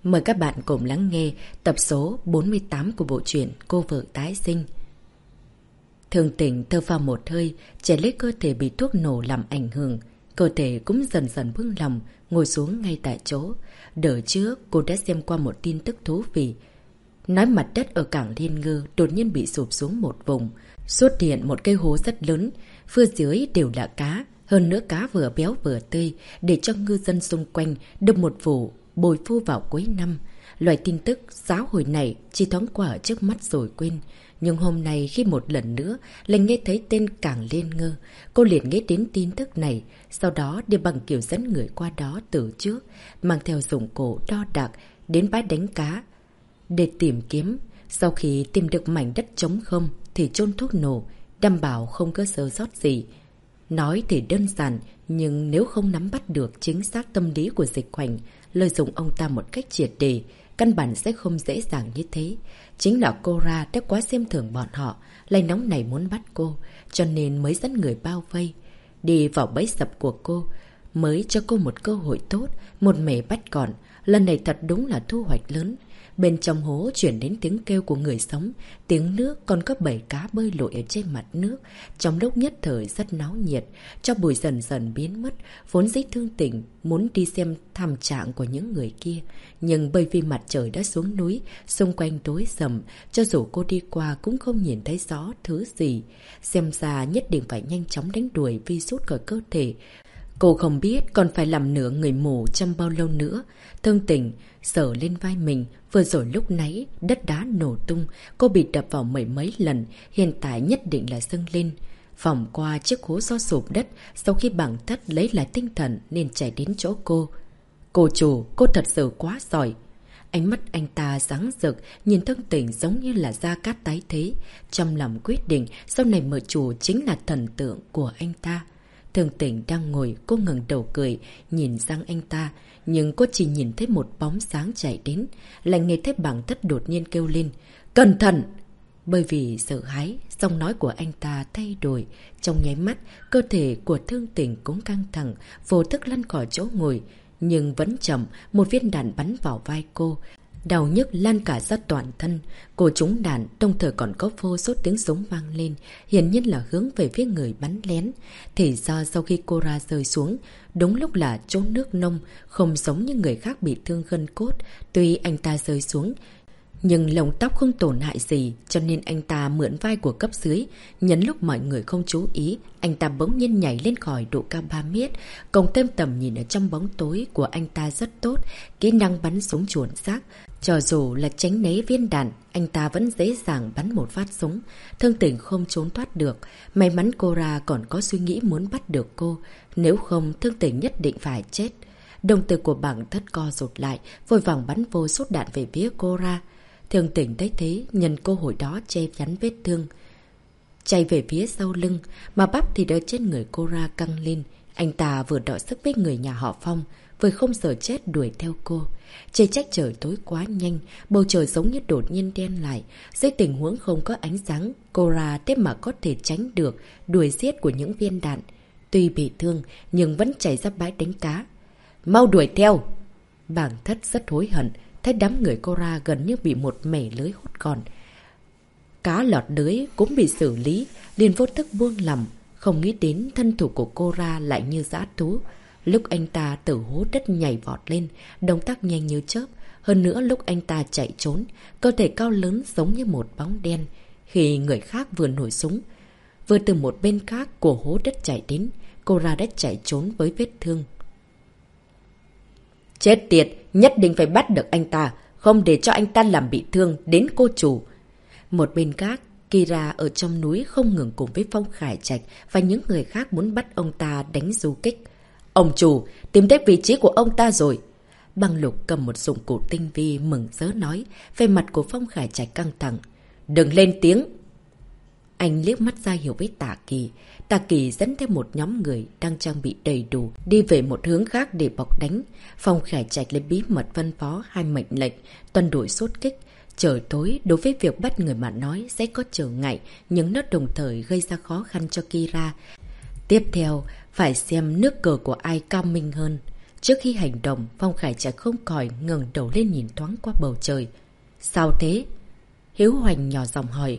Mời các bạn cùng lắng nghe tập số 48 của bộ truyện Cô vợ tái sinh. Thường Tình thở phào một hơi, trẻ lấy cơ thể bị thuốc nổ làm ảnh hưởng. Cơ thể cũng dần dần buông lỏng, ngồi xuống ngay tại chỗ. Đợt trước, cô đã xem qua một tin tức thú vị. Nói mặt đất ở cảng Liên Ngư đột nhiên bị sụp xuống một vùng. Xuất hiện một cái hố rất lớn, phía dưới đều là cá. Hơn nữa cá vừa béo vừa tươi, để cho ngư dân xung quanh được một vụ bồi phu vào cuối năm. Loại tin tức giáo hồi này chỉ thoáng qua ở trước mắt rồi quên. Nhưng hôm nay khi một lần nữa lại nghe thấy tên cảng Liên Ngư, cô liền nghĩ đến tin tức này. Sau đó đi bằng kiểu dẫn người qua đó từ trước, mang theo dụng cụ đo đạc đến bãi đánh cá để tìm kiếm. Sau khi tìm được mảnh đất trống không thì chôn thuốc nổ, đảm bảo không có sơ sót gì. Nói thì đơn giản, nhưng nếu không nắm bắt được chính xác tâm lý của Dịch Hoành, lợi dụng ông ta một cách triệt để, căn bản sẽ không dễ dàng như thế. Chính là Cora đã quá xem thường bọn họ, lại nóng này muốn bắt cô, cho nên mới dẫn người bao vây. Đi vào bẫy sập của cô, mới cho cô một cơ hội tốt, một mẻ bắt gọn. Lần này thật đúng là thu hoạch lớn. Bên trong hố chuyển đến tiếng kêu của người sống, tiếng nước, còn có bầy cá bơi lội ở trên mặt nước. Trong lúc nhất thời rất náo nhiệt, cho bụi dần dần biến mất. Vốn dĩ Thương Tình muốn đi xem thảm trạng của những người kia, nhưng bởi vì mặt trời đã xuống núi, xung quanh tối sầm, cho dù cô đi qua cũng không nhìn thấy rõ thứ gì. Xem ra nhất định phải nhanh chóng đánh đuổi virus khỏi cơ thể. Cô không biết còn phải làm nửa người mù trong bao lâu nữa. Thương Tình sờ lên vai mình, vừa rồi lúc nãy đất đá nổ tung, cô bị đập vào mấy lần, hiện tại nhất định là sưng lên. Vòng qua chiếc hố do sụp đất, sau khi bảng thất lấy lại tinh thần nên chạy đến chỗ cô. Cô chủ, cô thật sự quá giỏi. Ánh mắt anh ta sáng rực, nhìn Thương Tình giống như là da cát tái thế. Trong lòng quyết định, sau này mở chủ chính là thần tượng của anh ta. Thương Tình đang ngồi, cô ngẩng đầu cười, nhìn sang anh ta. Nhưng cô chỉ nhìn thấy một bóng sáng chạy đến, lại nghe thấy bảng thất đột nhiên kêu lên. Cẩn thận! Bởi vì sợ hãi, giọng nói của anh ta thay đổi. Trong nháy mắt, cơ thể của Thương Tình cũng căng thẳng, vô thức lăn khỏi chỗ ngồi. Nhưng vẫn chậm, một viên đạn bắn vào vai cô. Đau nhức lan cả ra toàn thân. Cô trúng đạn, đồng thời còn có vô số tiếng súng vang lên, hiển nhiên là hướng về phía người bắn lén. Thì ra sau khi cô ra rơi xuống, đúng lúc là chỗ nước nông, không giống như người khác bị thương gân cốt. Tuy anh ta rơi xuống, nhưng lông tóc không tổn hại gì, cho nên anh ta mượn vai của cấp dưới. Nhân lúc mọi người không chú ý, anh ta bỗng nhiên nhảy lên khỏi độ cao 3 mét. Cộng thêm tầm nhìn ở trong bóng tối của anh ta rất tốt, kỹ năng bắn súng chuẩn xác. Cho dù là tránh né viên đạn, anh ta vẫn dễ dàng bắn một phát súng. Thương Tình không trốn thoát được. May mắn Cora còn có suy nghĩ muốn bắt được cô. Nếu không, Thương Tình nhất định phải chết. Đồng tử của bảng thất co rụt lại, vội vàng bắn vô số đạn về phía Cora. Thương Tình thấy thế, nhân cơ hội đó che chắn vết thương, chạy về phía sau lưng, mà bắp thì ở trên người Cora căng lên. Anh ta vừa đọ sức với người nhà họ Phong, vừa không sợ chết đuổi theo cô. Chỉ trách trời tối quá nhanh, bầu trời giống như đột nhiên đen lại. Dưới tình huống không có ánh sáng, Cora thế mà có thể tránh được đuổi giết của những viên đạn. Tuy bị thương, nhưng vẫn chạy ra bãi đánh cá. Mau đuổi theo! Bảng thất rất hối hận, thấy đám người Cora gần như bị một mẻ lưới hút gọn. Cá lọt lưới cũng bị xử lý, liền vô thức buông lỏng, không nghĩ đến thân thủ của Cora lại như dã thú. Lúc anh ta từ hố đất nhảy vọt lên, động tác nhanh như chớp. Hơn nữa lúc anh ta chạy trốn, cơ thể cao lớn giống như một bóng đen. Khi người khác vừa nổi súng, vừa từ một bên khác của hố đất chạy đến, Cora đã chạy trốn với vết thương. Chết tiệt, nhất định phải bắt được anh ta, không để cho anh ta làm bị thương đến cô chủ. Một bên khác, Kira ở trong núi không ngừng cùng với Phong Khải Trạch và những người khác muốn bắt ông ta đánh du kích. Ông chủ, tìm thấy vị trí của ông ta rồi. Băng Lục cầm một dụng cụ tinh vi mừng rỡ nói, về mặt của Phong Khải Trạch căng thẳng. Đừng lên tiếng. Anh liếc mắt ra hiểu với Tả Kỳ. Tả Kỳ dẫn theo một nhóm người đang trang bị đầy đủ, đi về một hướng khác để bọc đánh. Phong Khải Trạch lấy bí mật phân phó 2 mệnh lệnh, tuần đổi sốt kích. Trời tối, đối với việc bắt người mà nói sẽ có trở ngại, nhưng nó đồng thời gây ra khó khăn cho Kira. Tiếp theo, phải xem nước cờ của ai cao minh hơn. Trước khi hành động, Phong Khải Trạch không khỏi ngẩng đầu lên nhìn thoáng qua bầu trời. Sao thế? Hiếu Hoành nhỏ giọng hỏi.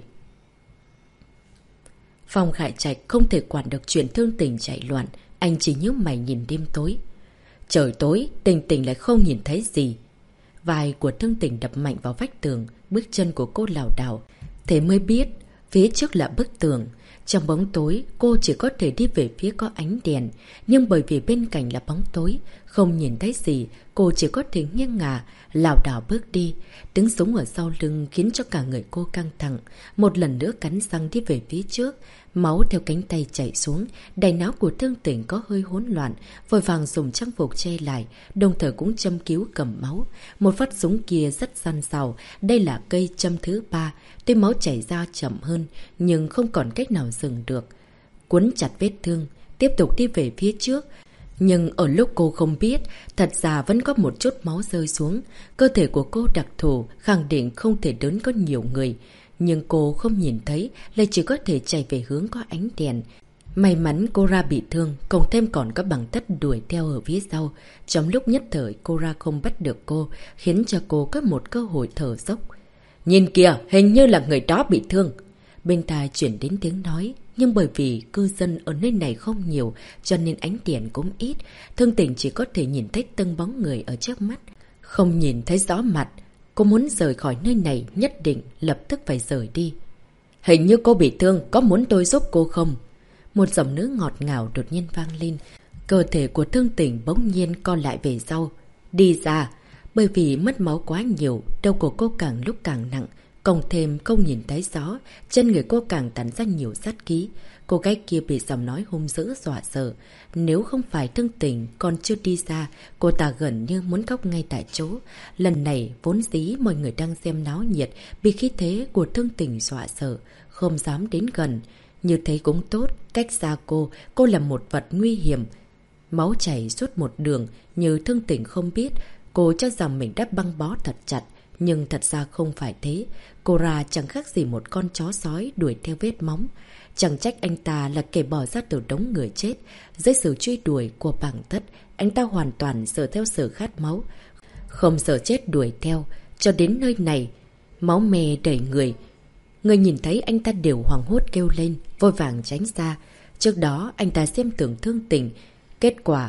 Phong Khải Trạch không thể quản được chuyện Thương Tình chạy loạn, anh chỉ nhíu mày nhìn đêm tối. Trời tối, Tình Tình lại không nhìn thấy gì. Vai của Thương Tình đập mạnh vào vách tường, bước chân của cô lảo đảo. Thế mới biết, phía trước là bức tường. Trong bóng tối, cô chỉ có thể đi về phía có ánh đèn. Nhưng bởi vì bên cạnh là bóng tối, không nhìn thấy gì, cô chỉ có thể nghiêng ngả, lảo đảo bước đi. Tiếng súng ở sau lưng khiến cho cả người cô căng thẳng. Một lần nữa cắn răng đi về phía trước. Máu theo cánh tay chảy xuống, đáy não của Thương Tình có hơi hỗn loạn, vội vàng dùng trang phục che lại, đồng thời cũng châm cứu cầm máu. Một phát súng kia rất săn sào, đây là cây châm thứ 3, tuy máu chảy ra chậm hơn, nhưng không còn cách nào dừng được. Quấn chặt vết thương, tiếp tục đi về phía trước. Nhưng ở lúc cô không biết, thật ra vẫn có một chút máu rơi xuống. Cơ thể của cô đặc thù, khẳng định không thể đớn có nhiều người. Nhưng cô không nhìn thấy, lại chỉ có thể chạy về hướng có ánh đèn. May mắn cô ra bị thương, cộng thêm còn có bằng tất đuổi theo ở phía sau. Trong lúc nhất thời cô ra không bắt được cô, khiến cho cô có một cơ hội thở dốc. Nhìn kìa, hình như là người đó bị thương. Bên tai chuyển đến tiếng nói, nhưng bởi vì cư dân ở nơi này không nhiều, cho nên ánh đèn cũng ít. Thương Tình chỉ có thể nhìn thấy từng bóng người ở trước mắt, không nhìn thấy rõ mặt. Cô muốn rời khỏi nơi này, nhất định lập tức phải rời đi. Hình như cô bị thương, có muốn tôi giúp cô không? Một giọng nữ ngọt ngào đột nhiên vang lên. Cơ thể của Thương Tình bỗng nhiên co lại về sau. Đi ra! Bởi vì mất máu quá nhiều, đầu của cô càng lúc càng nặng. Cộng thêm không nhìn thấy rõ, chân người cô càng tản ra nhiều sát khí. Cô gái kia bị giọng nói hung dữ dọa sợ. Nếu không phải Thương Tình còn chưa đi ra, cô ta gần như muốn khóc ngay tại chỗ. Lần này vốn dĩ mọi người đang xem náo nhiệt, bị khí thế của Thương Tình dọa sợ, không dám đến gần. Như thế cũng tốt, cách xa cô là một vật nguy hiểm. Máu chảy suốt một đường, như Thương Tình không biết, cô cho rằng mình đã băng bó thật chặt. Nhưng thật ra không phải thế, cô ra chẳng khác gì một con chó sói đuổi theo vết móng. Chẳng trách anh ta là kẻ bỏ ra từ đống người chết. Dưới sự truy đuổi của bảng tất, anh ta hoàn toàn sợ theo sự khát máu. Không sợ chết đuổi theo, cho đến nơi này, máu me đầy người. Người nhìn thấy anh ta đều hoảng hốt kêu lên, vội vàng tránh ra. Trước đó anh ta xem tưởng Thương Tình, kết quả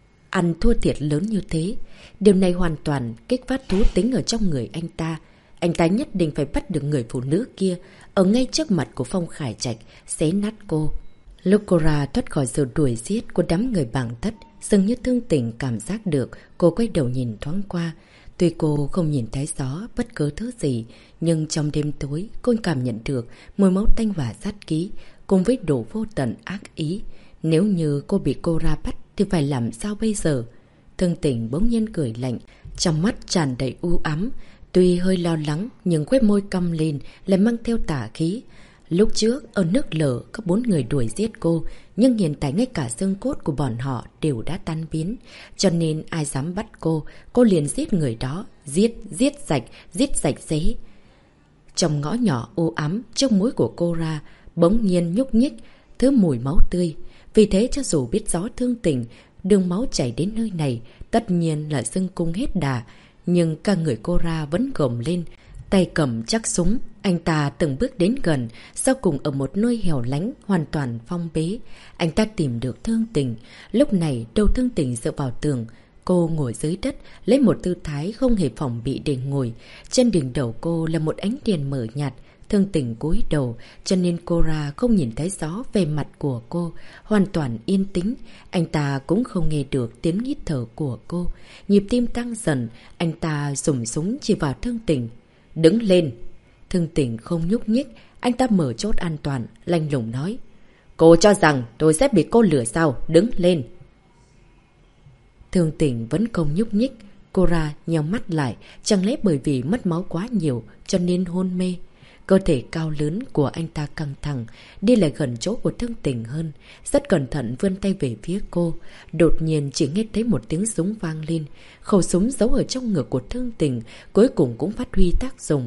ăn thua thiệt lớn như thế. Điều này hoàn toàn kích phát thú tính ở trong người anh ta. Anh ta nhất định phải bắt được người phụ nữ kia ở ngay trước mặt của Phong Khải Trạch, xé nát cô. Lúc cô ra thoát khỏi sự đuổi giết của đám người bảng tất, dường như Thương Tình cảm giác được, cô quay đầu nhìn thoáng qua. Tuy cô không nhìn thấy rõ bất cứ thứ gì, nhưng trong đêm tối cô cảm nhận được mùi máu tanh và sát khí, cùng với độ vô tận ác ý. Nếu như cô bị cô ra bắt thì phải làm sao bây giờ? Thương Tình bỗng nhiên cười lạnh, trong mắt tràn đầy u ám. Tuy hơi lo lắng nhưng khóe môi cong lên lại mang theo tà khí. Lúc trước ở nước Lở có 4 người đuổi giết cô, nhưng hiện tại ngay cả xương cốt của bọn họ đều đã tan biến. Cho nên ai dám bắt cô liền giết người đó, giết sạch xế. Trong ngõ nhỏ u ám, trước mũi của cô ra bỗng nhiên nhúc nhích thứ mùi máu tươi. Vì thế cho dù biết rõ Thương Tình đường máu chảy đến nơi này, tất nhiên là xương cung hết đà. Nhưng cả người cô ra vẫn gồng lên, tay cầm chắc súng. Anh ta từng bước đến gần, sau cùng ở một nơi hẻo lánh, hoàn toàn phong bế. Anh ta tìm được Thương Tình. Lúc này đầu Thương Tình dựa vào tường. Cô ngồi dưới đất, lấy một tư thái không hề phòng bị để ngồi. Trên đỉnh đầu cô là một ánh đèn mờ nhạt. Thương Tình cúi đầu, cho nên cô ra không nhìn thấy rõ về mặt của cô, hoàn toàn yên tĩnh. Anh ta cũng không nghe được tiếng hít thở của cô. Nhịp tim tăng dần, anh ta dùng súng chỉ vào Thương Tình. Đứng lên! Thương Tình không nhúc nhích, anh ta mở chốt an toàn, lạnh lùng nói. Cô cho rằng tôi sẽ bị cô lừa sao? Đứng lên! Thương Tình vẫn không nhúc nhích. Cô ra nheo mắt lại, chẳng lẽ bởi vì mất máu quá nhiều cho nên hôn mê. Cơ thể cao lớn của anh ta căng thẳng, đi lại gần chỗ của Thương Tình hơn, rất cẩn thận vươn tay về phía cô. Đột nhiên chỉ nghe thấy một tiếng súng vang lên. Khẩu súng giấu ở trong ngực của Thương Tình cuối cùng cũng phát huy tác dụng.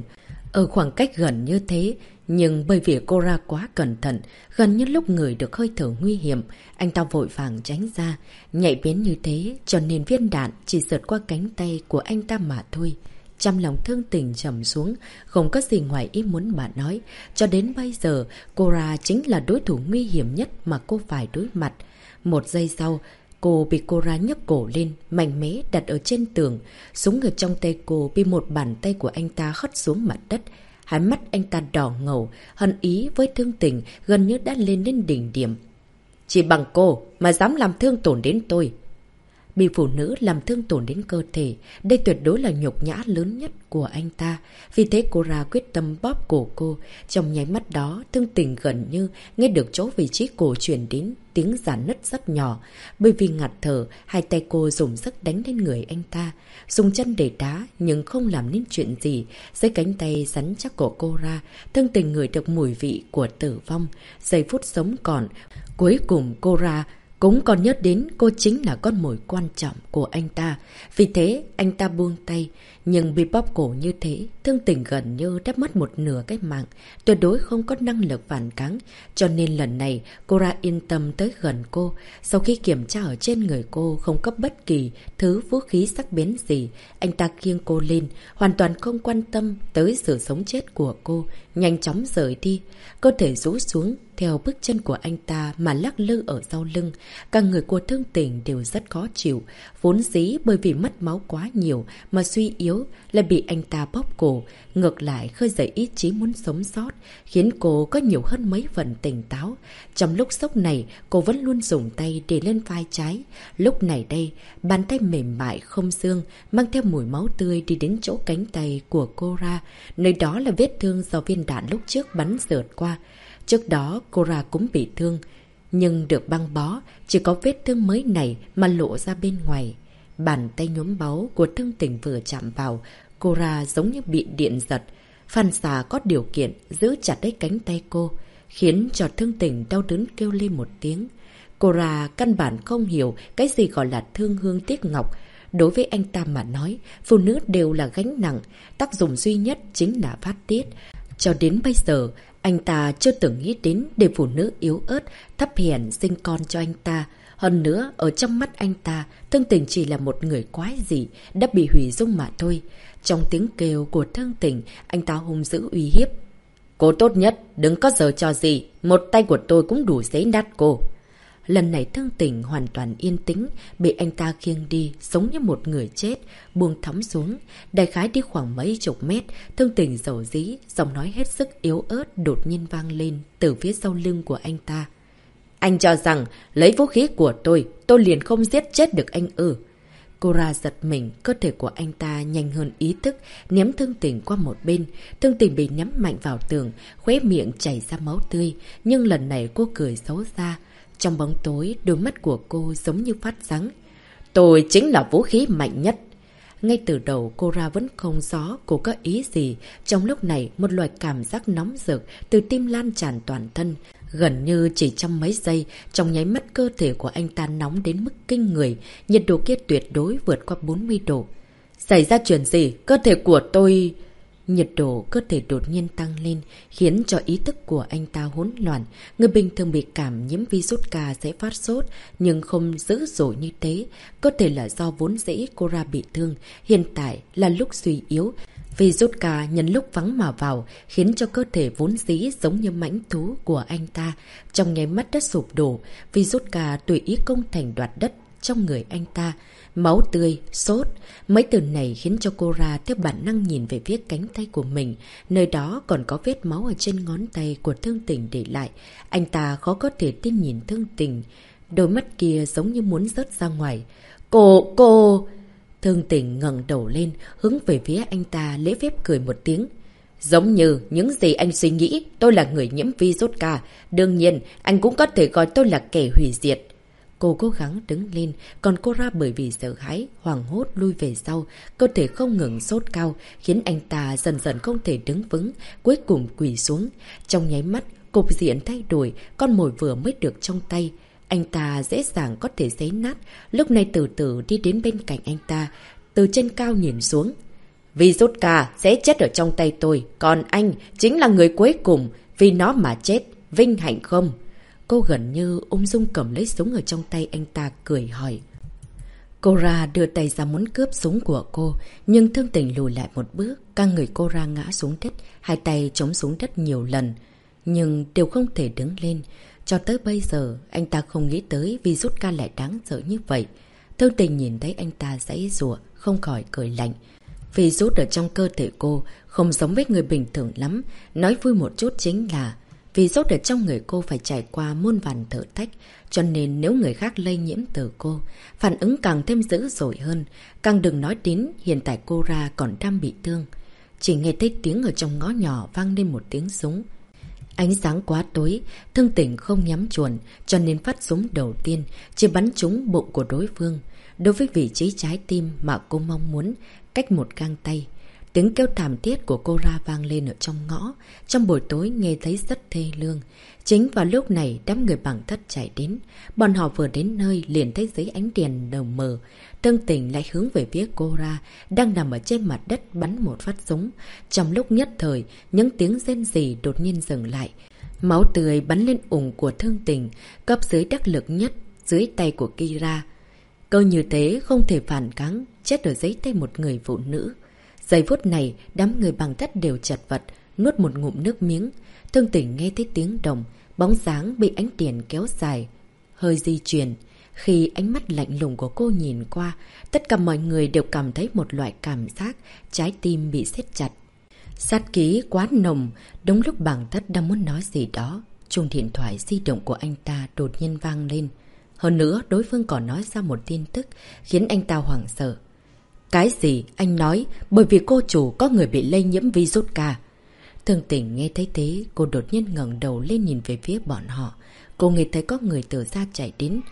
Ở khoảng cách gần như thế, nhưng bởi vì Cora quá cẩn thận, gần như lúc người được hơi thở nguy hiểm, anh ta vội vàng tránh ra. Nhạy bén như thế, cho nên viên đạn chỉ sượt qua cánh tay của anh ta mà thôi. Trong lòng Thương Tình trầm xuống, không có gì ngoài ý muốn bà nói. Cho đến bây giờ, Cora chính là đối thủ nguy hiểm nhất mà cô phải đối mặt. Một giây sau, cô bị Cora nhấc cổ lên, mạnh mẽ đặt ở trên tường. Súng ở trong tay cô bị một bàn tay của anh ta hất xuống mặt đất. Hai mắt anh ta đỏ ngầu, hận ý với Thương Tình gần như đã lên đến đỉnh điểm. Chỉ bằng cô mà dám làm thương tổn đến tôi. Bị phụ nữ làm thương tổn đến cơ thể, đây tuyệt đối là nhục nhã lớn nhất của anh ta. Vì thế Cora quyết tâm bóp cổ cô. Trong nháy mắt đó, Thương Tình gần như nghe được chỗ vị trí cổ truyền đến tiếng giãn nứt rất nhỏ. Bởi vì ngạt thở, hai tay cô dùng sức đánh lên người anh ta. Dùng chân để đá nhưng không làm nên chuyện gì. Dưới cánh tay rắn chắc của Cora, Thương Tình ngửi được mùi vị của tử vong. Giây phút sống còn, cuối cùng Cora cũng còn nhớ đến cô chính là con mồi quan trọng của anh ta. Vì thế, anh ta buông tay. Nhưng bị bóp cổ như thế, Thương Tình gần như đã mất một nửa cái mạng. Tuyệt đối không có năng lực phản kháng. Cho nên lần này, Cora yên tâm tới gần cô. Sau khi kiểm tra ở trên người cô không có bất kỳ thứ vũ khí sắc bén gì, anh ta khiêng cô lên, hoàn toàn không quan tâm tới sự sống chết của cô. Nhanh chóng rời đi. Cơ thể rũ xuống, theo bước chân của anh ta mà lắc lư ở sau lưng. Cả người của Thương Tình đều rất khó chịu. Vốn dĩ bởi vì mất máu quá nhiều mà suy yếu, lại bị anh ta bóp cổ. Ngược lại khơi dậy ý chí muốn sống sót, khiến cô có nhiều hơn mấy phần tỉnh táo. Trong lúc sốc này, cô vẫn luôn dùng tay để lên vai trái. Lúc này đây, bàn tay mềm mại không xương, mang theo mùi máu tươi đi đến chỗ cánh tay của Cora. Nơi đó là vết thương do viên đạn lúc trước bắn rượt qua. Trước đó, Cora cũng bị thương, nhưng được băng bó, chỉ có vết thương mới này mà lộ ra bên ngoài. Bàn tay nhuốm máu của Thương Tình vừa chạm vào, Cora giống như bị điện giật. Phản xạ có điều kiện giữ chặt lấy cánh tay cô, khiến cho Thương Tình đau đớn kêu lên một tiếng. Cora căn bản không hiểu cái gì gọi là thương hương tiếc ngọc. Đối với anh ta mà nói, phụ nữ đều là gánh nặng, tác dụng duy nhất chính là phát tiết. Cho đến bây giờ, anh ta chưa từng nghĩ đến để phụ nữ yếu ớt, thấp hèn sinh con cho anh ta. Hơn nữa, ở trong mắt anh ta, Thương Tình chỉ là một người quái dị, đã bị hủy dung mà thôi. Trong tiếng kêu của Thương Tình, anh ta hung dữ uy hiếp. Cô tốt nhất, đừng có giở trò gì, một tay của tôi cũng đủ giấy nát cô. Lần này Thương Tình hoàn toàn yên tĩnh, bị anh ta khiêng đi, giống như một người chết, buông thõng xuống. Đại khái đi khoảng mấy chục mét, Thương Tình dầu dí, giọng nói hết sức yếu ớt đột nhiên vang lên từ phía sau lưng của anh ta. Anh cho rằng, lấy vũ khí của tôi liền không giết chết được anh ư. Cora giật mình, cơ thể của anh ta nhanh hơn ý thức, ném Thương Tình qua một bên. Thương Tình bị ném mạnh vào tường, khóe miệng chảy ra máu tươi, nhưng lần này cô cười xấu xa. Trong bóng tối, đôi mắt của cô giống như phát sáng. Tôi chính là vũ khí mạnh nhất. Ngay từ đầu, Cora vẫn không rõ cô có ý gì. Trong lúc này, một loại cảm giác nóng rực từ tim lan tràn toàn thân. Gần như chỉ trong mấy giây, trong nháy mắt cơ thể của anh ta nóng đến mức kinh người. Nhiệt độ kia tuyệt đối vượt qua 40 độ. Xảy ra chuyện gì? Cơ thể của tôi... Nhiệt độ cơ thể đột nhiên tăng lên, khiến cho ý thức của anh ta hỗn loạn. Người bình thường bị cảm nhiễm virus K sẽ phát sốt, nhưng không dữ dội như thế. Có thể là do vốn dĩ Cora bị thương, hiện tại là lúc suy yếu. Virus K nhân lúc vắng mà vào, khiến cho cơ thể vốn dĩ giống như mãnh thú của anh ta. Trong nháy mắt đất sụp đổ, virus K tùy ý công thành đoạt đất trong người anh ta. Máu tươi, sốt. Mấy từ này khiến cho Cora theo bản năng nhìn về phía cánh tay của mình. Nơi đó còn có vết máu ở trên ngón tay của Thương Tình để lại. Anh ta khó có thể tin nhìn Thương Tình. Đôi mắt kia giống như muốn rớt ra ngoài. Cô... Thương Tình ngẩng đầu lên, hướng về phía anh ta lễ phép cười một tiếng. Giống như những gì anh suy nghĩ, tôi là người nhiễm virus K. Đương nhiên, anh cũng có thể gọi tôi là kẻ hủy diệt. Cô cố gắng đứng lên, còn Cora bởi vì sợ hãi, hoảng hốt lui về sau, cơ thể không ngừng sốt cao, khiến anh ta dần dần không thể đứng vững, cuối cùng quỳ xuống. Trong nháy mắt, cục diện thay đổi, con mồi vừa mới được trong tay. Anh ta dễ dàng có thể xé nát, lúc này từ từ đi đến bên cạnh anh ta, từ trên cao nhìn xuống. Virus K sẽ chết ở trong tay tôi, còn anh chính là người cuối cùng, vì nó mà chết, vinh hạnh không? Cô gần như ung dung cầm lấy súng ở trong tay anh ta cười hỏi. Cora đưa tay ra muốn cướp súng của cô, nhưng Thương Tình lùi lại một bước, cả người Cora ngã xuống đất, hai tay chống xuống đất nhiều lần, nhưng đều không thể đứng lên. Cho tới bây giờ, anh ta không nghĩ tới virus K lại đáng sợ như vậy. Thương Tình nhìn thấy anh ta giãy giụa, không khỏi cười lạnh. Virus ở trong cơ thể cô không giống với người bình thường lắm, nói vui một chút chính là virus ở trong người cô phải trải qua muôn vàn thử thách, cho nên nếu người khác lây nhiễm từ cô, phản ứng càng thêm dữ dội hơn. Càng đừng nói đến hiện tại Cora còn đang bị thương. Chỉ nghe thấy tiếng ở trong ngõ nhỏ vang lên một tiếng súng. Ánh sáng quá tối, Thương Tình không nhắm chuẩn, cho nên phát súng đầu tiên chỉ bắn trúng bụng của đối phương, đối với vị trí trái tim mà cô mong muốn, cách một gang tay. Tiếng kêu thảm thiết của Cora vang lên ở trong ngõ, trong buổi tối nghe thấy rất thê lương. Chính vào lúc này, đám người Bàng Thất chạy đến. Bọn họ vừa đến nơi liền thấy dưới ánh đèn đầu mờ, Thương Tình lại hướng về phía Cora đang nằm ở trên mặt đất bắn một phát súng. Trong lúc nhất thời, những tiếng rên rỉ đột nhiên dừng lại. Máu tươi bắn lên ủng của Thương Tình, cấp dưới đắc lực nhất dưới tay của Kira. Cơ như thế không thể phản kháng, chết ở dưới tay một người phụ nữ. Giây phút này, đám người Bàng Thất đều chật vật, nuốt một ngụm nước miếng. Thương Tình nghe thấy tiếng động, bóng dáng bị ánh đèn kéo dài, hơi di chuyển. Khi ánh mắt lạnh lùng của cô nhìn qua, tất cả mọi người đều cảm thấy một loại cảm giác trái tim bị siết chặt. Sát khí quá nồng, đúng lúc Bàng Thất đang muốn nói gì đó, chuông điện thoại di động của anh ta đột nhiên vang lên. Hơn nữa, đối phương còn nói ra một tin tức khiến anh ta hoảng sợ. Cái gì? Anh nói bởi vì cô chủ có người bị lây nhiễm virus K. Thương Tình nghe thấy thế, cô đột nhiên ngẩng đầu lên nhìn về phía bọn họ. Cô nghe thấy có người từ xa chạy đến.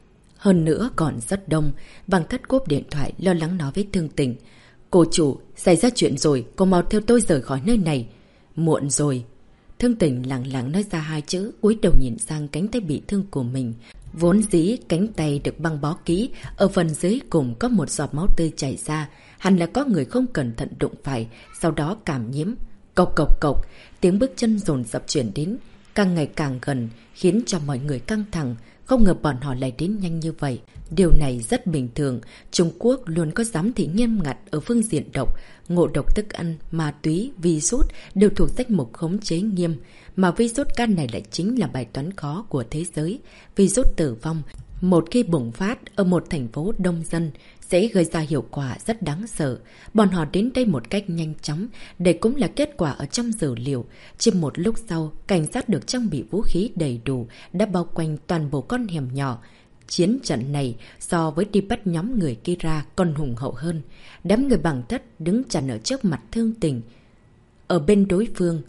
Hơn nữa còn rất đông. Bàng Thất cúp điện thoại lo lắng nói với Thương Tình. Cô chủ, xảy ra chuyện rồi, cô mau theo tôi rời khỏi nơi này. Muộn rồi. Thương Tình lặng lặng nói ra hai chữ, cúi đầu nhìn sang cánh tay bị thương của mình. Vốn dĩ cánh tay được băng bó kỹ, ở phần dưới cùng có một giọt máu tươi chảy ra. Hẳn là có người không cẩn thận đụng phải, sau đó cảm nhiễm. Cộc cộc cộc, tiếng bước chân dồn dập chuyển đến, càng ngày càng gần, khiến cho mọi người căng thẳng. Không ngờ bọn họ lại đến nhanh như vậy. Điều này rất bình thường. Trung Quốc luôn có giám thị nghiêm ngặt ở phương diện độc. Ngộ độc thức ăn, ma túy, virus đều thuộc danh mục khống chế nghiêm. Mà virus K này lại chính là bài toán khó của thế giới. Virus tử vong, một khi bùng phát ở một thành phố đông dân, sẽ gây ra hiệu quả rất đáng sợ. Bọn họ đến đây một cách nhanh chóng, đây cũng là kết quả ở trong dữ liệu. Chỉ một lúc sau, cảnh sát được trang bị vũ khí đầy đủ, đã bao quanh toàn bộ con hẻm nhỏ. Chiến trận này so với đi bắt nhóm người Kira còn hùng hậu hơn. Đám người Bàng Thất đứng chặn ở trước mặt Thương Tình. Ở bên đối phương,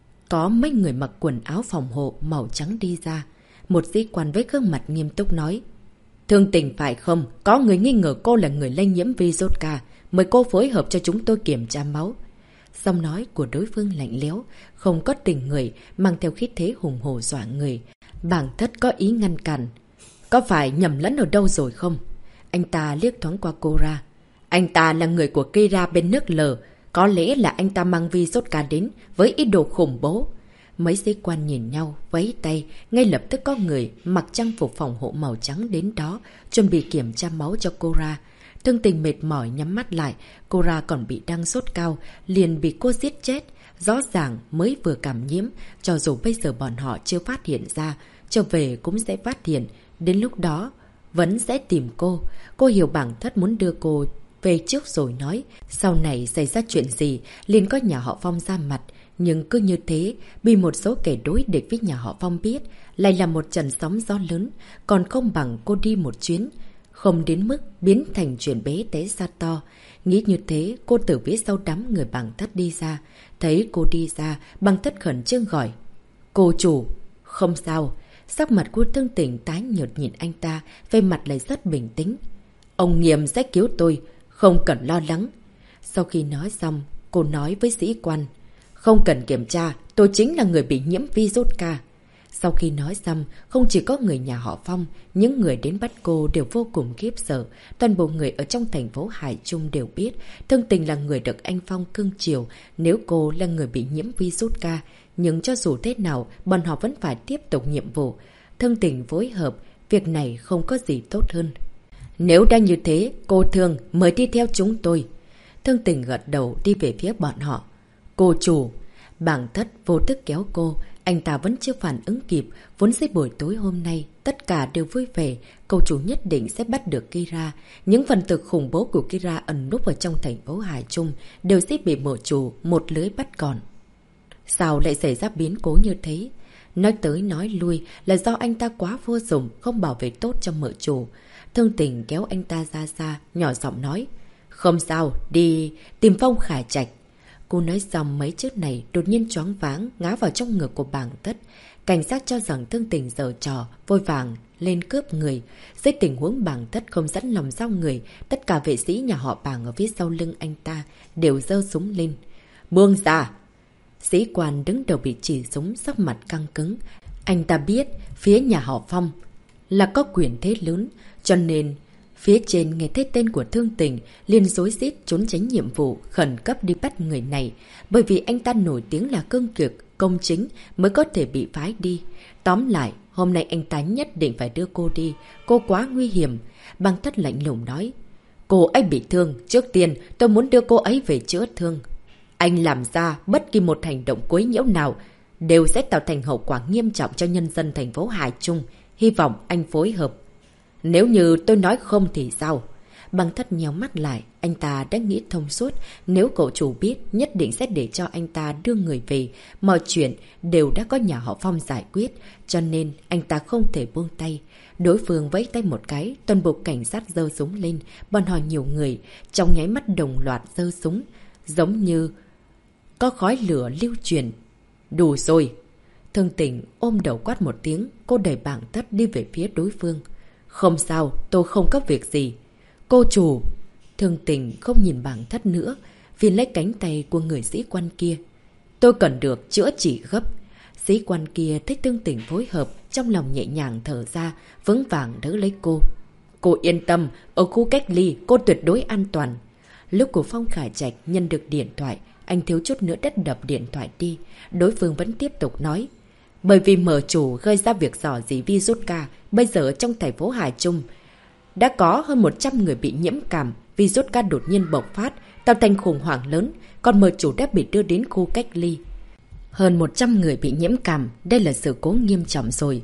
có mấy người mặc quần áo phòng hộ màu trắng đi ra. Một sĩ quan với gương mặt nghiêm túc nói. Thương Tình phải không? Có người nghi ngờ cô là người lây nhiễm virus K. Mời cô phối hợp cho chúng tôi kiểm tra máu. Giọng nói của đối phương lạnh lẽo, không có tình người, mang theo khí thế hùng hổ dọa người. Bàng Thất có ý ngăn cản. Có phải nhầm lẫn ở đâu rồi không? Anh ta liếc thoáng qua Cora. Anh ta là người của Kira bên nước L. Có lẽ là anh ta mang virus K đến với ý đồ khủng bố. Mấy sĩ quan nhìn nhau, vẫy tay, ngay lập tức có người mặc trang phục phòng hộ màu trắng đến đó, chuẩn bị kiểm tra máu cho Cora. Thương Tình mệt mỏi nhắm mắt lại, Cora còn bị đang sốt cao, liền bị cô giết chết. Rõ ràng mới vừa cảm nhiễm, cho dù bây giờ bọn họ chưa phát hiện ra, trở về cũng sẽ phát hiện, đến lúc đó vẫn sẽ tìm cô. Cô hiểu Bàng Thất muốn đưa cô về trước rồi nói, sau này xảy ra chuyện gì, liền có nhà họ Phong ra mặt. Nhưng cứ như thế, bị một số kẻ đối địch với nhà họ Phong biết, lại là một trận sóng gió lớn, còn không bằng cô đi một chuyến. Không đến mức biến thành chuyện bé té ra to. Nghĩ như thế, cô từ phía sau đám người Bàng Thất đi ra. Thấy cô đi ra, Bàng Thất khẩn trương gọi. Cô chủ! Không sao. Sắc mặt của Thương Tình tái nhợt nhìn anh ta, về mặt lại rất bình tĩnh. Ông Nghiêm sẽ cứu tôi, không cần lo lắng. Sau khi nói xong, cô nói với sĩ quan. Không cần kiểm tra, tôi chính là người bị nhiễm virus K. Sau khi nói xong, không chỉ có người nhà họ Phong, những người đến bắt cô đều vô cùng khiếp sợ. Toàn bộ người ở trong thành phố Hải Trung đều biết Thương Tình là người được anh Phong cưng chiều nếu cô là người bị nhiễm virus K. Nhưng cho dù thế nào, bọn họ vẫn phải tiếp tục nhiệm vụ. Thương Tình phối hợp, việc này không có gì tốt hơn. Nếu đã như thế, cô Thương mời đi theo chúng tôi. Thương Tình gật đầu đi về phía bọn họ. Cô chủ, Bàng Thất vô thức kéo cô. Anh ta vẫn chưa phản ứng kịp, vốn dĩ buổi tối hôm nay, tất cả đều vui vẻ, cậu chủ nhất định sẽ bắt được Kira. Những phần tử khủng bố của Kira ẩn núp ở trong thành phố Hải Trung đều sẽ bị mộ chủ một lưới bắt gọn. Sao lại xảy ra biến cố như thế? Nói tới nói lui là do anh ta quá vô dụng, không bảo vệ tốt cho mợ chủ. Thương Tình kéo anh ta ra xa, nhỏ giọng nói. Không sao, đi tìm Phong Khải Trạch. Cô nói xong mấy chữ này đột nhiên choáng váng ngã vào trong ngực của Bàng Thất. Cảnh sát cho rằng Thương Tình giở trò, vội vàng lên cướp người. Dưới tình huống Bàng Thất không dẫn lòng giao người, tất cả vệ sĩ nhà họ Bàng ở phía sau lưng anh ta đều giơ súng lên. Buông ra! Sĩ quan đứng đầu bị chỉ súng, sắc mặt căng cứng. Anh ta biết phía nhà họ Phong là có quyền thế lớn, cho nên phía trên nghe thấy tên của Thương Tình liền rối rít trốn tránh nhiệm vụ, khẩn cấp đi bắt người này. Bởi vì anh ta nổi tiếng là cương kiệt, công chính mới có thể bị phái đi. Tóm lại, hôm nay anh ta nhất định phải đưa cô đi. Cô quá nguy hiểm. Bàng Thất lạnh lùng nói. Cô ấy bị thương. Trước tiên tôi muốn đưa cô ấy về chữa thương. Anh làm ra bất kỳ một hành động quấy nhiễu nào đều sẽ tạo thành hậu quả nghiêm trọng cho nhân dân thành phố Hải Trung. Hy vọng anh phối hợp. Nếu như tôi nói không thì sao? Bàng Thất nhíu mắt lại, anh ta đã nghĩ thông suốt, nếu cậu chủ biết nhất định sẽ để cho anh ta đưa người về, mọi chuyện đều đã có nhà họ Phong giải quyết, cho nên anh ta không thể buông tay. Đối phương vẫy tay một cái, toàn bộ cảnh sát giơ súng lên, bọn họ nhiều người, trong nháy mắt đồng loạt giơ súng, giống như có khói lửa lưu truyền. Đủ rồi! Thương Tình ôm đầu quát một tiếng, cô đẩy Bàng Thất đi về phía đối phương. Không sao, tôi không có việc gì. Cô chủ! Thương Tình không nhìn Bàng Thất nữa, vì lấy cánh tay của người sĩ quan kia. Tôi cần được chữa trị gấp. Sĩ quan kia thích Thương Tình phối hợp, trong lòng nhẹ nhàng thở ra, vững vàng đỡ lấy cô. Cô yên tâm, ở khu cách ly cô tuyệt đối an toàn. Lúc của Phong Khải Trạch nhận được điện thoại, anh thiếu chút nữa đất đập điện thoại đi. Đối phương vẫn tiếp tục nói. Bởi vì mở chủ gây ra việc dò dỉ virus K, bây giờ trong thành phố Hải Trung đã có hơn 100 người bị nhiễm cảm, virus K đột nhiên bộc phát, tạo thành khủng hoảng lớn, còn mở chủ đã bị đưa đến khu cách ly. Hơn 100 người bị nhiễm cảm, đây là sự cố nghiêm trọng rồi.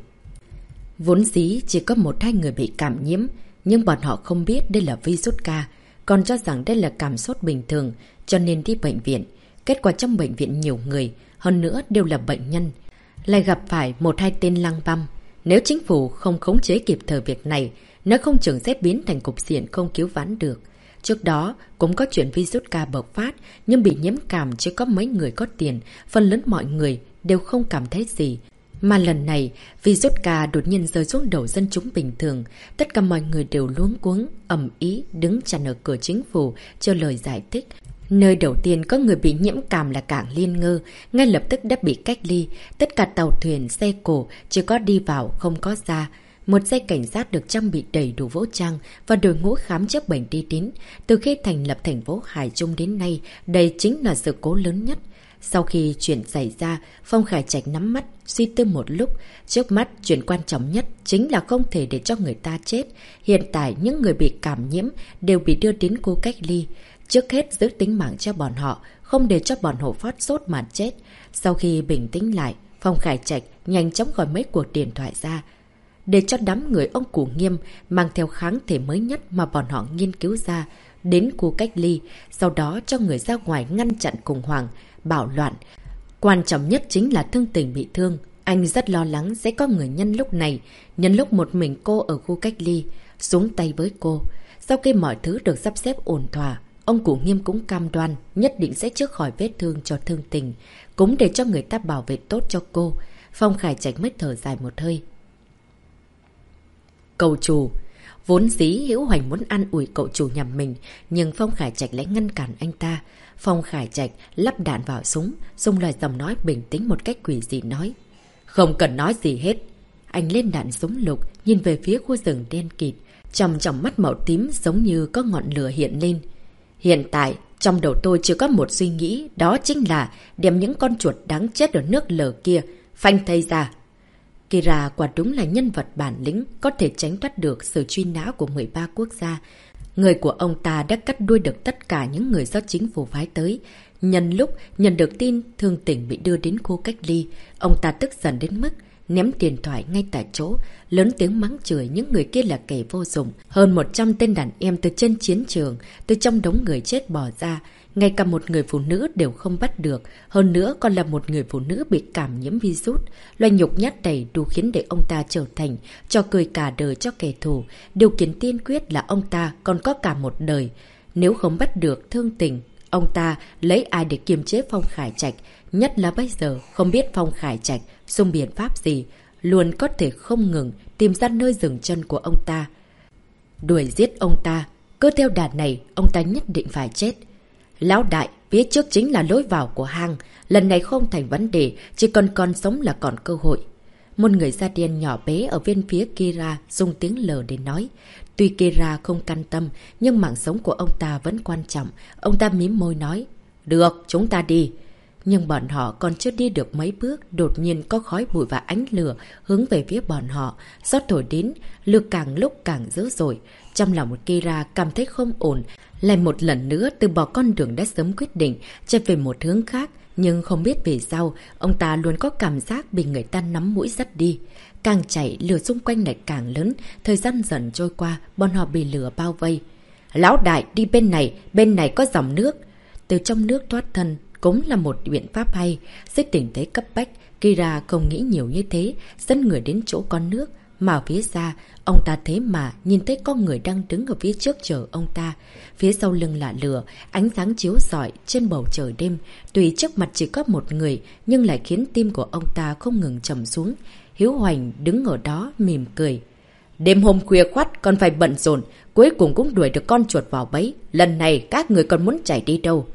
Vốn dĩ chỉ có 1-2 người bị cảm nhiễm, nhưng bọn họ không biết đây là virus K, còn cho rằng đây là cảm sốt bình thường, cho nên đi bệnh viện. Kết quả trong bệnh viện nhiều người, hơn nữa đều là bệnh nhân, lại gặp phải 1-2 tên lăng băm. Nếu chính phủ không khống chế kịp thời việc này, nó không chừng sẽ biến thành cục diện không cứu vãn được. Trước đó cũng có chuyện virus K bộc phát, nhưng bị nhiễm cảm chỉ có mấy người có tiền, phần lớn mọi người đều không cảm thấy gì. Mà lần này, virus K đột nhiên rơi xuống đầu dân chúng bình thường, tất cả mọi người đều luống cuống, ầm ĩ đứng chặn ở cửa chính phủ chờ lời giải thích. Nơi đầu tiên có người bị nhiễm cảm là cảng Liên Ngư, ngay lập tức đã bị cách ly. Tất cả tàu thuyền, xe cổ chỉ có đi vào không có ra. Một xe cảnh sát được trang bị đầy đủ vũ trang và đội ngũ khám chữa bệnh đi đến. Từ khi thành lập thành phố Hải Trung đến nay, đây chính là sự cố lớn nhất. Sau khi chuyện xảy ra, Phong Khải Trạch nắm mắt, suy tư một lúc. Trước mắt, chuyện quan trọng nhất chính là không thể để cho người ta chết. Hiện tại, những người bị cảm nhiễm đều bị đưa đến khu cách ly. Trước hết giữ tính mạng cho bọn họ, không để cho bọn họ phát sốt mà chết. Sau khi bình tĩnh lại, Phong Khải Trạch nhanh chóng gọi mấy cuộc điện thoại ra, để cho đám người ông Cụ Nghiêm mang theo kháng thể mới nhất mà bọn họ nghiên cứu ra, đến khu cách ly, sau đó cho người ra ngoài ngăn chặn khủng hoảng, bạo loạn. Quan trọng nhất chính là Thương Tình bị thương. Anh rất lo lắng sẽ có người nhân lúc này, nhân lúc một mình cô ở khu cách ly, xuống tay với cô. Sau khi mọi thứ được sắp xếp ổn thỏa, ông Cụ Nghiêm cũng cam đoan nhất định sẽ chữa khỏi vết thương cho Thương Tình, cũng để cho người ta bảo vệ tốt cho cô. Phong Khải Trạch mới thở dài một hơi. Cậu chủ, vốn dĩ Hữu Hoành muốn an ủi cậu chủ nhà mình, nhưng Phong Khải Trạch lại ngăn cản anh ta. Phong Khải Trạch lắp đạn vào súng, dùng lời giọng nói bình tĩnh một cách quỷ dị nói. Không cần nói gì hết. Anh lên đạn súng lục, nhìn về phía khu rừng đen kịt. Trong mắt màu tím giống như có ngọn lửa hiện lên. Hiện tại, trong đầu tôi chỉ có một suy nghĩ, đó chính là đem những con chuột đáng chết ở nước lở kia, phanh thây ra. Kira quả đúng là nhân vật bản lĩnh, có thể tránh thoát được sự truy nã của 13 quốc gia. Người của ông ta đã cắt đuôi được tất cả những người do chính phủ phái tới. Nhân lúc nhận được tin Thương Tỉnh bị đưa đến khu cách ly, ông ta tức giận đến mức ném điện thoại ngay tại chỗ, lớn tiếng mắng chửi những người kia là kẻ vô dụng. Hơn 100 tên đàn em từ trên chiến trường, từ trong đống người chết bỏ ra, ngay cả một người phụ nữ đều không bắt được, hơn nữa còn là một người phụ nữ bị cảm nhiễm virus. Loài nhục nhát đầy đủ khiến để ông ta trở thành trò cười cả đời cho kẻ thù. Điều kiện tiên quyết là ông ta còn có cả một đời. Nếu không bắt được Thương Tỉnh, ông ta lấy ai để kiềm chế Phong Khải Trạch? Nhất là bây giờ không biết Phong Khải Trạch dùng biện pháp gì, luôn có thể không ngừng tìm ra nơi dừng chân của ông ta. Đuổi giết ông ta, cứ theo đà này ông ta nhất định phải chết. Lão đại, phía trước chính là lối vào của hang, lần này không thành vấn đề, chỉ cần còn sống là còn cơ hội. Một người da đen nhỏ bé ở bên phía Kira dùng tiếng lờ để nói. Tuy Kira không can tâm, nhưng mạng sống của ông ta vẫn quan trọng. Ông ta mím môi nói, được, chúng ta đi. Nhưng bọn họ còn chưa đi được mấy bước, đột nhiên có khói bụi và ánh lửa hướng về phía bọn họ. Gió thổi đến, lửa càng lúc càng dữ dội. Trong lòng Kira cảm thấy không ổn, lại một lần nữa từ bỏ con đường đã sớm quyết định, chạy về một hướng khác. Nhưng không biết vì sao, ông ta luôn có cảm giác bị người ta nắm mũi dắt đi. Càng chạy, lửa xung quanh lại càng lớn, thời gian dần trôi qua, bọn họ bị lửa bao vây. Lão đại, đi bên này có dòng nước. Từ trong nước thoát thân cũng là một biện pháp hay. Dưới tình thế cấp bách, Kira không nghĩ nhiều như thế, dẫn người đến chỗ con nước. Mà phía xa, ông ta thế mà nhìn thấy có người đang đứng ở phía trước chờ ông ta. Phía sau lưng là lửa, ánh sáng chiếu rọi trên bầu trời đêm. Tuy trước mặt chỉ có một người, nhưng lại khiến tim của ông ta không ngừng trầm xuống. Hiếu Hoành đứng ở đó mỉm cười. Đêm hôm khuya khoắt còn phải bận rộn, cuối cùng cũng đuổi được con chuột vào bẫy. Lần này các người còn muốn chạy đi đâu?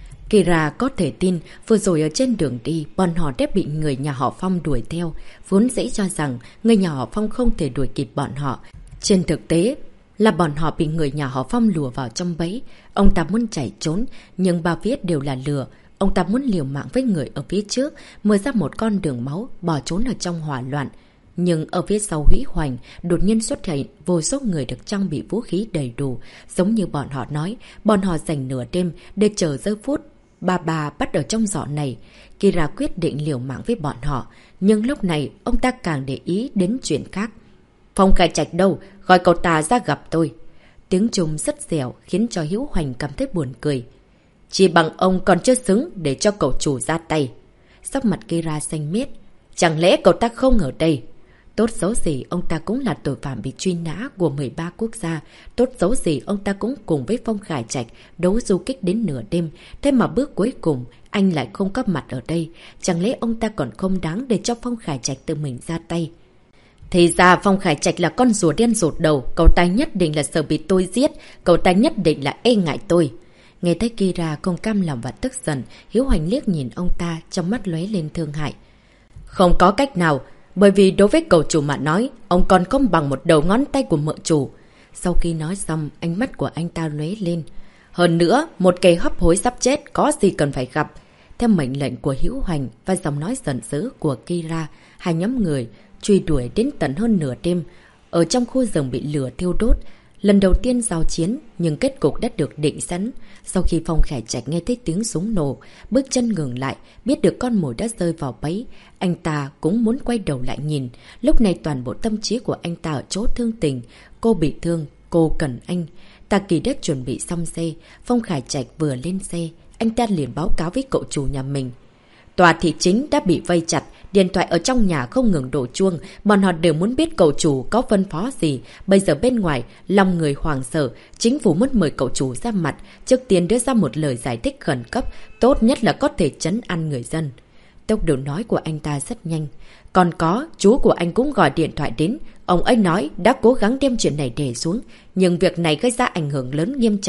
Kira có thể tin, vừa rồi ở trên đường đi, bọn họ đã bị người nhà họ Phong đuổi theo. Vốn dĩ cho rằng người nhà họ Phong không thể đuổi kịp bọn họ. Trên thực tế là bọn họ bị người nhà họ Phong lùa vào trong bẫy. Ông ta muốn chạy trốn, nhưng bao phía đều là lừa. Ông ta muốn liều mạng với người ở phía trước, mở ra một con đường máu, bỏ trốn ở trong hỏa loạn. Nhưng ở phía sau Hủy Hoành, đột nhiên xuất hiện vô số người được trang bị vũ khí đầy đủ. Giống như bọn họ nói, bọn họ dành nửa đêm để chờ giây phút bà bắt ở trong giỏ này. Kira quyết định liều mạng với bọn họ. Nhưng lúc này, ông ta càng để ý đến chuyện khác. Phong Khải Trạch đâu? Gọi cậu ta ra gặp tôi. Tiếng Trung rất dẻo khiến cho Hiếu Hoành cảm thấy buồn cười. Chỉ bằng ông còn chưa xứng để cho cậu chủ ra tay. Sắc mặt Kira xanh miết. Chẳng lẽ cậu ta không ở đây? Tốt xấu gì ông ta cũng là tội phạm bị truy nã của 13 quốc gia. Tốt xấu gì ông ta cũng cùng với Phong Khải Trạch đấu du kích đến nửa đêm. Thế mà bước cuối cùng anh lại không có mặt ở đây. Chẳng lẽ ông ta còn không đáng để cho Phong Khải Trạch tự mình ra tay? Thì ra Phong Khải Trạch là con rùa đen rụt đầu. Cậu ta nhất định là sợ bị tôi giết. Cậu ta nhất định là e ngại tôi. Nghe thấy Kira không cam lòng và tức giận, Hiếu Hoành liếc nhìn ông ta, trong mắt lóe lên thương hại. Không có cách nào. Bởi vì đối với cậu chủ mà nói, ông còn không bằng một đầu ngón tay của mợ chủ. Sau khi nói xong, ánh mắt của anh ta lóe lên. Hơn nữa, một kẻ hấp hối sắp chết có gì cần phải gặp. Theo mệnh lệnh của Hữu Hoành và giọng nói giận dữ của Kira, hai nhóm người truy đuổi đến tận hơn nửa đêm. Ở trong khu rừng bị lửa thiêu đốt, lần đầu tiên giao chiến, nhưng kết cục đã được định sẵn. Sau khi Phong Khải Trạch nghe thấy tiếng súng nổ, bước chân ngừng lại, biết được con mồi đã rơi vào bẫy. Anh ta cũng muốn quay đầu lại nhìn. Lúc này toàn bộ tâm trí của anh ta ở chỗ Thương Tình. Cô bị thương, cô cần anh. Tà Kỳ đã chuẩn bị xong xe. Phong Khải Trạch vừa lên xe, anh ta liền báo cáo với cậu chủ nhà mình. Tòa thị chính đã bị vây chặt. Điện thoại ở trong nhà không ngừng đổ chuông. Bọn họ đều muốn biết cậu chủ có phân phó gì. Bây giờ bên ngoài, lòng người hoảng sợ. Chính phủ muốn mời cậu chủ ra mặt. Trước tiên đưa ra một lời giải thích khẩn cấp. Tốt nhất là có thể trấn an người dân. Tốc độ nói của anh ta rất nhanh. Còn có, chú của anh cũng gọi điện thoại đến. Ông ấy nói đã cố gắng đem chuyện này để xuống. Nhưng việc này gây ra ảnh hưởng lớn nghiêm trọng.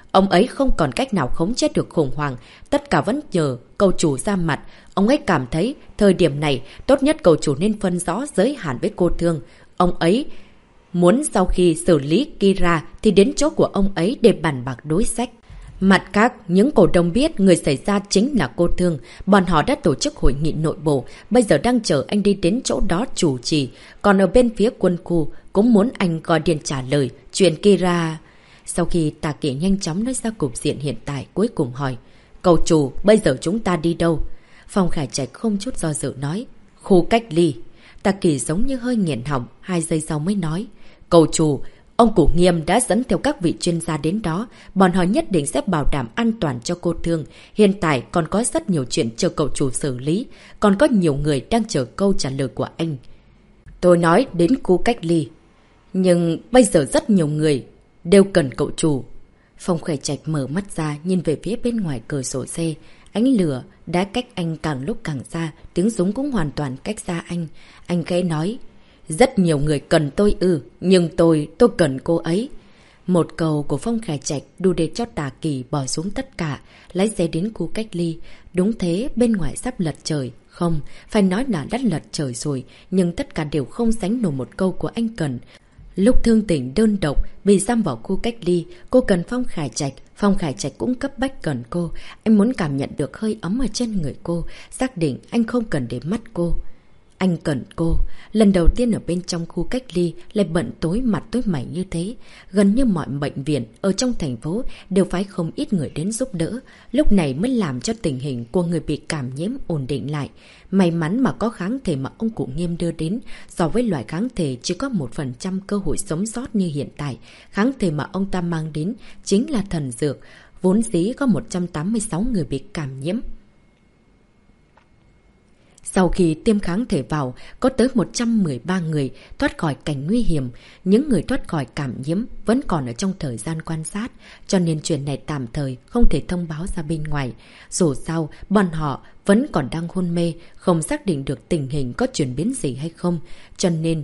Ông ấy không còn cách nào khống chế được khủng hoảng, tất cả vẫn nhờ cậu chủ ra mặt. Ông ấy cảm thấy thời điểm này tốt nhất cậu chủ nên phân rõ giới hạn với cô Thương. Ông ấy muốn sau khi xử lý Kira thì đến chỗ của ông ấy để bàn bạc đối sách. Mặt khác, những cổ đông biết người xảy ra chính là cô Thương. Bọn họ đã tổ chức hội nghị nội bộ, bây giờ đang chờ anh đi đến chỗ đó chủ trì. Còn ở bên phía quân khu, cũng muốn anh gọi điện trả lời chuyện Kira. Sau khi Tà Kỷ nhanh chóng nói ra cục diện hiện tại, cuối cùng hỏi, cậu chủ, bây giờ chúng ta đi đâu? Phong Khải Trạch không chút do dự nói, khu cách ly. Tà Kỷ giống như hơi nghẹn họng, 2 giây sau mới nói, cậu chủ, ông Củ Nghiêm đã dẫn theo các vị chuyên gia đến đó, bọn họ nhất định sẽ bảo đảm an toàn cho cô Thương. Hiện tại còn có rất nhiều chuyện chờ cậu chủ xử lý, còn có nhiều người đang chờ câu trả lời của anh. Tôi nói đến khu cách ly, nhưng bây giờ rất nhiều người đều cần cậu chủ. Phong Khải Trạch mở mắt ra, nhìn về phía bên ngoài cửa sổ xe. Ánh lửa đã cách anh càng lúc càng xa, tiếng súng cũng hoàn toàn cách xa anh. Anh khẽ nói, rất nhiều người cần tôi nhưng tôi cần cô ấy. Một câu của Phong Khải Trạch đủ để cho Tà Kỳ bỏ xuống tất cả, lái xe đến khu cách ly. Đúng thế, bên ngoài sắp lật trời. Không, phải nói là đã lật trời rồi, nhưng tất cả đều không sánh nổi một câu của anh Cần. Lúc Thương Tỉnh đơn độc bị giam vào khu cách ly, cô cần Phong Khải Trạch. Phong Khải Trạch cũng cấp bách cần cô. Anh muốn cảm nhận được hơi ấm ở trên người cô, xác định anh không cần để mắt cô. Anh cần cô. Lần đầu tiên ở bên trong khu cách ly lại bận tối mặt tối mày như thế. Gần như mọi bệnh viện ở trong thành phố đều phải không ít người đến giúp đỡ. Lúc này mới làm cho tình hình của người bị cảm nhiễm ổn định lại. May mắn mà có kháng thể mà ông Cụ Nghiêm đưa đến. So với loại kháng thể chỉ có 1% cơ hội sống sót như hiện tại. Kháng thể mà ông ta mang đến chính là thần dược. Vốn dĩ có 186 người bị cảm nhiễm. Sau khi tiêm kháng thể vào, có tới 113 người thoát khỏi cảnh nguy hiểm. Những người thoát khỏi cảm nhiễm vẫn còn ở trong thời gian quan sát, cho nên chuyện này tạm thời không thể thông báo ra bên ngoài. Dù sao, bọn họ vẫn còn đang hôn mê, không xác định được tình hình có chuyển biến gì hay không. Cho nên,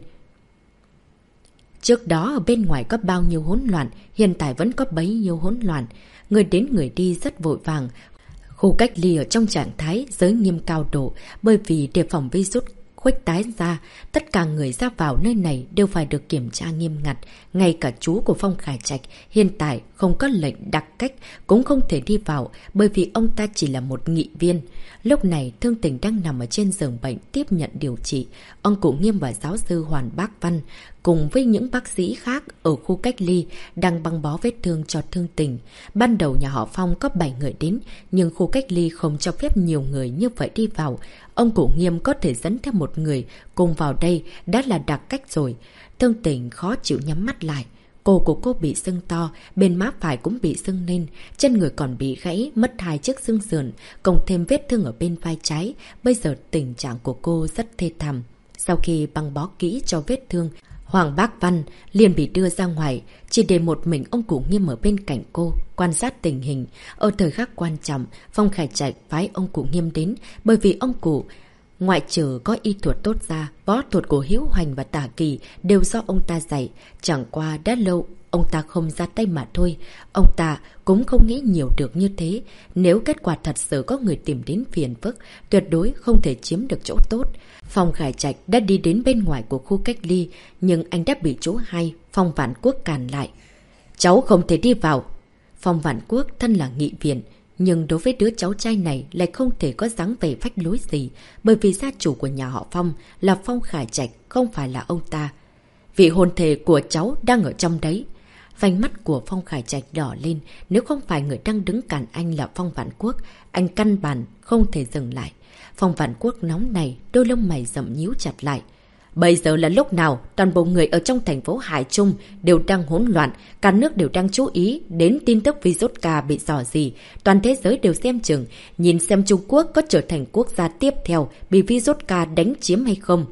trước đó ở bên ngoài có bao nhiêu hỗn loạn, hiện tại vẫn có bấy nhiêu hỗn loạn. Người đến người đi rất vội vàng. Khu cách ly ở trong trạng thái giới nghiêm cao độ, bởi vì đề phòng virus khuếch tái ra, tất cả người ra vào nơi này đều phải được kiểm tra nghiêm ngặt. Ngay cả chú của Phong Khải Trạch hiện tại không có lệnh đặc cách cũng không thể đi vào, bởi vì ông ta chỉ là một nghị viên. Lúc này Thương Tình đang nằm ở trên giường bệnh tiếp nhận điều trị. Ông Cụ Nghiêm và giáo sư Hoàn Bác Văn cùng với những bác sĩ khác ở khu cách ly đang băng bó vết thương cho Thương Tình. Ban đầu nhà họ Phong có 7 người đến, nhưng khu cách ly không cho phép nhiều người như vậy đi vào. Ông Cụ Nghiêm có thể dẫn theo một người cùng vào đây đã là đặc cách rồi. Thương Tình khó chịu nhắm mắt lại. Cổ của cô bị sưng to, bên má phải cũng bị sưng lên, chân người còn bị gãy, mất 2 chiếc xương sườn, cộng thêm vết thương ở bên vai trái. Bây giờ tình trạng của cô rất thê thảm. Sau khi băng bó kỹ cho vết thương, Hoàng Bác Văn liền bị đưa ra ngoài, chỉ để một mình ông Cụ Nghiêm ở bên cạnh cô, quan sát tình hình. Ở thời khắc quan trọng, Phong Khải Trạch phái ông Cụ Nghiêm đến, bởi vì ông Cụ ngoại trừ có y thuật tốt ra, võ thuật của Hiếu Hoành và Tả Kỳ đều do ông ta dạy. Chẳng qua đã lâu ông ta không ra tay mà thôi. Ông ta cũng không nghĩ nhiều được như thế. Nếu kết quả thật sự có người tìm đến phiền phức, tuyệt đối không thể chiếm được chỗ tốt. Phong Khải Trạch đã đi đến bên ngoài của khu cách ly, nhưng anh đã bị chú hai, Phong Vạn Quốc cản lại. Cháu không thể đi vào. Phong Vạn Quốc thân là nghị viện, nhưng đối với đứa cháu trai này lại không thể có dáng vẻ phách lối gì, bởi vì gia chủ của nhà họ Phong là Phong Khải Trạch, không phải là ông ta. Vị hôn thề của cháu đang ở trong đấy. Vành mắt của Phong Khải Trạch đỏ lên, nếu không phải người đang đứng cạnh anh là Phong Vạn Quốc, anh căn bản không thể dừng lại. Phong Vạn Quốc nóng này, đôi lông mày rậm nhíu chặt lại. Bây giờ là lúc nào, toàn bộ người ở trong thành phố Hải Trung đều đang hỗn loạn, cả nước đều đang chú ý đến tin tức virus ca bị dò gì. Toàn thế giới đều xem chừng, nhìn xem Trung Quốc có trở thành quốc gia tiếp theo bị virus ca đánh chiếm hay không.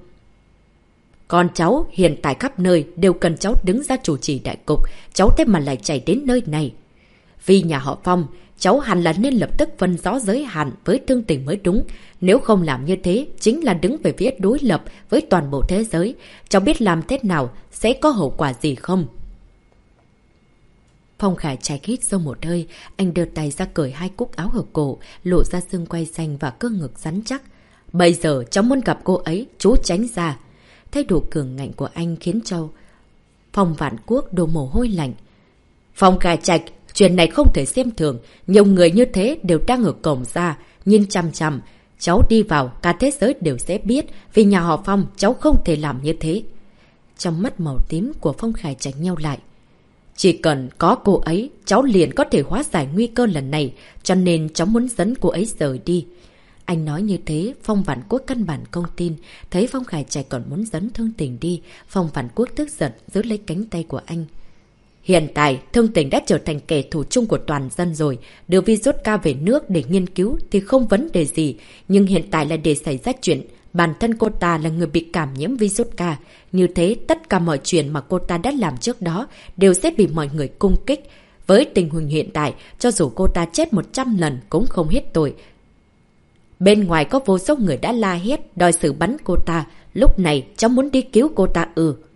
Còn cháu hiện tại khắp nơi đều cần cháu đứng ra chủ trì đại cục, cháu thế mà lại chạy đến nơi này. Vì nhà họ Phong, cháu hẳn là nên lập tức phân rõ giới hạn với Thương Tình mới đúng. Nếu không làm như thế, chính là đứng về phía đối lập với toàn bộ thế giới. Cháu biết làm thế nào, sẽ có hậu quả gì không? Phong Khải Trạch hít sâu một hơi, anh đưa tay ra cởi 2 cúc áo ở cổ, lộ ra xương quai xanh và cơ ngực rắn chắc. Bây giờ cháu muốn gặp cô ấy, chú tránh ra. Thái độ cường ngạnh của anh khiến cho Phong Vạn Quốc đổ mồ hôi lạnh. Phong Khải Trạch, chuyện này không thể xem thường, nhiều người như thế đều đang ở cổng ra, nhìn chằm chằm. Cháu đi vào, cả thế giới đều sẽ biết, vì nhà họ Phong cháu không thể làm như thế. Trong mắt màu tím của Phong Khải Trạch nheo lại. Chỉ cần có cô ấy, cháu liền có thể hóa giải nguy cơ lần này, cho nên cháu muốn dẫn cô ấy rời đi. Anh nói như thế, Phong Vạn Quốc căn bản không tin, thấy Phong Khải Trạch còn muốn dẫn Thương Tình đi, Phong Vạn Quốc tức giận giữ lấy cánh tay của anh. Hiện tại, Thương Tình đã trở thành kẻ thù chung của toàn dân rồi, đưa virus ca về nước để nghiên cứu thì không vấn đề gì, nhưng hiện tại là để xảy ra chuyện. Bản thân cô ta là người bị cảm nhiễm virus ca. Như thế, tất cả mọi chuyện mà cô ta đã làm trước đó đều sẽ bị mọi người cung kích. Với tình huống hiện tại, cho dù cô ta chết 100 lần cũng không hết tội. Bên ngoài có vô số người đã la hét, đòi xử bắn cô ta. Lúc này, cháu muốn đi cứu cô ta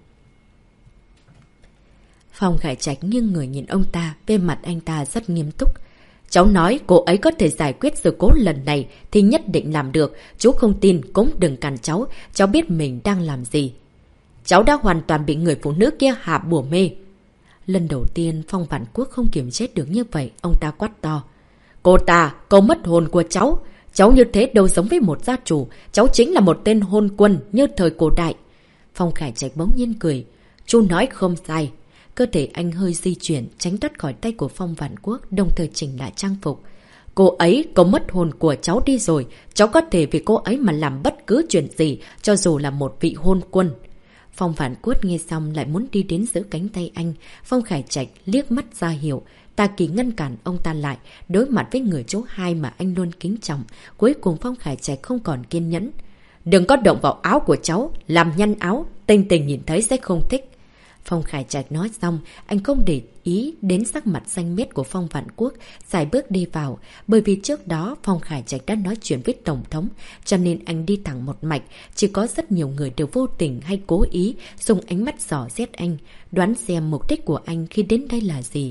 Phong Khải Trạch nghiêng người nhìn ông ta, về mặt anh ta rất nghiêm túc. Cháu nói cô ấy có thể giải quyết sự cố lần này thì nhất định làm được. Chú không tin cũng đừng cản cháu biết mình đang làm gì. Cháu đã hoàn toàn bị người phụ nữ kia hạ bùa mê. Lần đầu tiên Phong Vạn Quốc không kiềm chế được như vậy, ông ta quát to. Cô mất hồn của cháu. Cháu như thế đâu giống với một gia chủ. Cháu chính là một tên hôn quân như thời cổ đại. Phong Khải Trạch bỗng nhiên cười. Chú nói không sai. Cơ thể anh hơi di chuyển, tránh thoát khỏi tay của Phong Vạn Quốc, đồng thời chỉnh lại trang phục. Cô ấy có mất hồn của cháu đi rồi. Cháu có thể vì cô ấy mà làm bất cứ chuyện gì, cho dù là một vị hôn quân. Phong Vạn Quốc nghe xong lại muốn đi đến giữ cánh tay anh. Phong Khải Trạch liếc mắt ra hiệu. Tà Kỳ ngăn cản ông ta lại, đối mặt với người chú hai mà anh luôn kính trọng. Cuối cùng Phong Khải Trạch không còn kiên nhẫn. Đừng có động vào áo của cháu, làm nhăn áo, Tình Tình nhìn thấy sẽ không thích. Phong Khải Trạch nói xong, anh không để ý đến sắc mặt xanh mét của Phong Vạn Quốc, xài bước đi vào. Bởi vì trước đó Phong Khải Trạch đã nói chuyện với Tổng thống, cho nên anh đi thẳng một mạch. Chỉ có rất nhiều người đều vô tình hay cố ý dùng ánh mắt dò xét anh, đoán xem mục đích của anh khi đến đây là gì.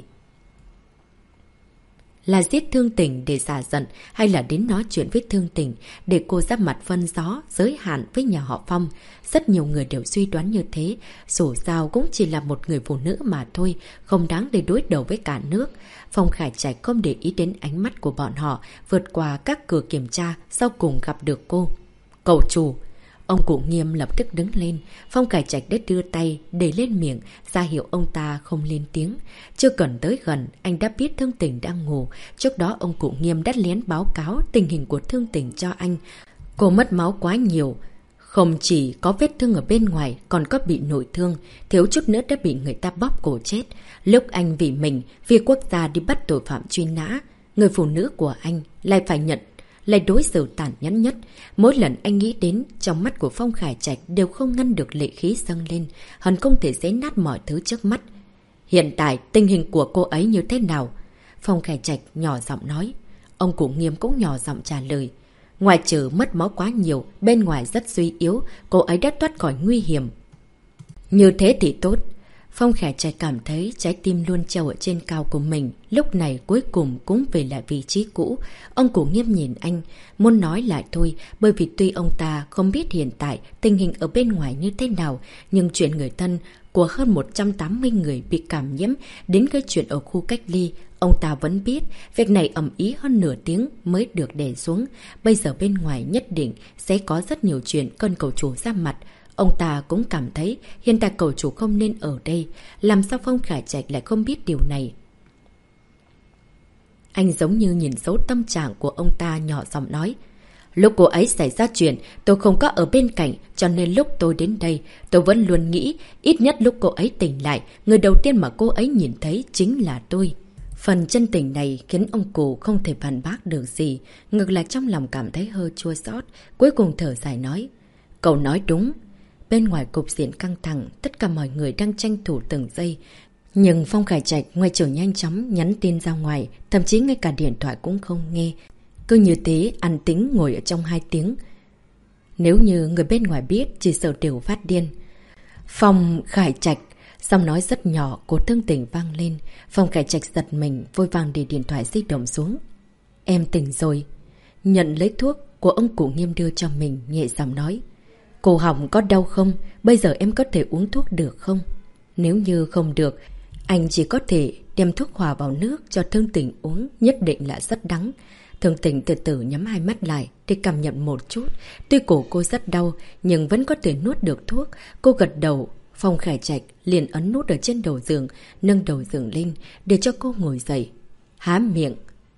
Là giết Thương Tình để xả giận, hay là đến nói chuyện với Thương Tình để cô giáp mặt phân gió, giới hạn với nhà họ Phong. Rất nhiều người đều suy đoán như thế, dù sao cũng chỉ là một người phụ nữ mà thôi, không đáng để đối đầu với cả nước. Phong Khải Trạch không để ý đến ánh mắt của bọn họ, vượt qua các cửa kiểm tra, sau cùng gặp được cô. Cậu chủ! Ông cụ Nghiêm lập tức đứng lên. Phong Khải Trạch đã đưa tay để lên miệng, ra hiệu ông ta không lên tiếng. Chưa cần tới gần, anh đã biết Thương Tình đang ngủ. Trước đó ông cụ Nghiêm đã lén báo cáo tình hình của Thương Tình cho anh. Cô mất máu quá nhiều. Không chỉ có vết thương ở bên ngoài, còn có bị nội thương. Thiếu chút nữa đã bị người ta bóp cổ chết. Lúc anh vì mình, vì quốc gia đi bắt tội phạm truy nã, người phụ nữ của anh lại phải lại đối xử tàn nhẫn nhất. Mỗi lần anh nghĩ đến, trong mắt của Phong Khải Trạch đều không ngăn được lệ khí dâng lên, hẳn không thể xé nát mọi thứ trước mắt. Hiện tại tình hình của cô ấy như thế nào? Phong Khải Trạch nhỏ giọng nói. Ông cụ Nghiêm cũng nhỏ giọng trả lời. Ngoài trừ mất máu quá nhiều, bên ngoài rất suy yếu, cô ấy đã thoát khỏi nguy hiểm. Như thế thì tốt. Phong Khải Trạch cảm thấy trái tim luôn treo ở trên cao của mình, lúc này cuối cùng cũng về lại vị trí cũ. Ông cụ Nghiêm nhìn anh, muốn nói lại thôi, bởi vì tuy ông ta không biết hiện tại tình hình ở bên ngoài như thế nào, nhưng chuyện người thân của hơn 180 người bị cảm nhiễm đến cái chuyện ở khu cách ly, ông ta vẫn biết. Việc này ầm ĩ hơn nửa tiếng mới được đè xuống. Bây giờ bên ngoài nhất định sẽ có rất nhiều chuyện cần cậu chủ ra mặt. Ông ta cũng cảm thấy hiện tại cậu chủ không nên ở đây. Làm sao Phong Khải Trạch lại không biết điều này? Anh giống như nhìn thấu tâm trạng của ông ta, nhỏ giọng nói. Lúc cô ấy xảy ra chuyện, tôi không có ở bên cạnh, cho nên lúc tôi đến đây, tôi vẫn luôn nghĩ, ít nhất lúc cô ấy tỉnh lại, người đầu tiên mà cô ấy nhìn thấy chính là tôi. Phần chân tình này khiến ông cụ không thể phản bác được gì, ngược lại trong lòng cảm thấy hơi chua xót, cuối cùng thở dài nói. Cậu nói đúng. Bên ngoài cục diện căng thẳng, tất cả mọi người đang tranh thủ từng giây. Nhưng Phong Khải Trạch ngoài trưởng nhanh chóng nhắn tin ra ngoài, thậm chí ngay cả điện thoại cũng không nghe. Cứ như thế, ăn tính ngồi ở trong 2 tiếng. Nếu như người bên ngoài biết, chỉ sợ đều phát điên. Phong Khải Trạch, Giọng nói rất nhỏ của Thương Tình vang lên. Phong Khải Trạch giật mình, vội vàng để điện thoại di động xuống. Em tỉnh rồi. Nhận lấy thuốc của ông cụ Nghiêm đưa cho mình, nhẹ giọng nói. Cổ họng có đau không? Bây giờ em có thể uống thuốc được không? Nếu như không được, anh chỉ có thể đem thuốc hòa vào nước cho Thương Tình uống, nhất định là rất đắng. Thương Tình từ từ nhắm hai mắt lại để cảm nhận một chút. Tuy cổ cô rất đau, nhưng vẫn có thể nuốt được thuốc. Cô gật đầu. Phong Khải Trạch liền ấn nút ở trên đầu giường, nâng đầu giường lên để cho cô ngồi dậy. Há miệng.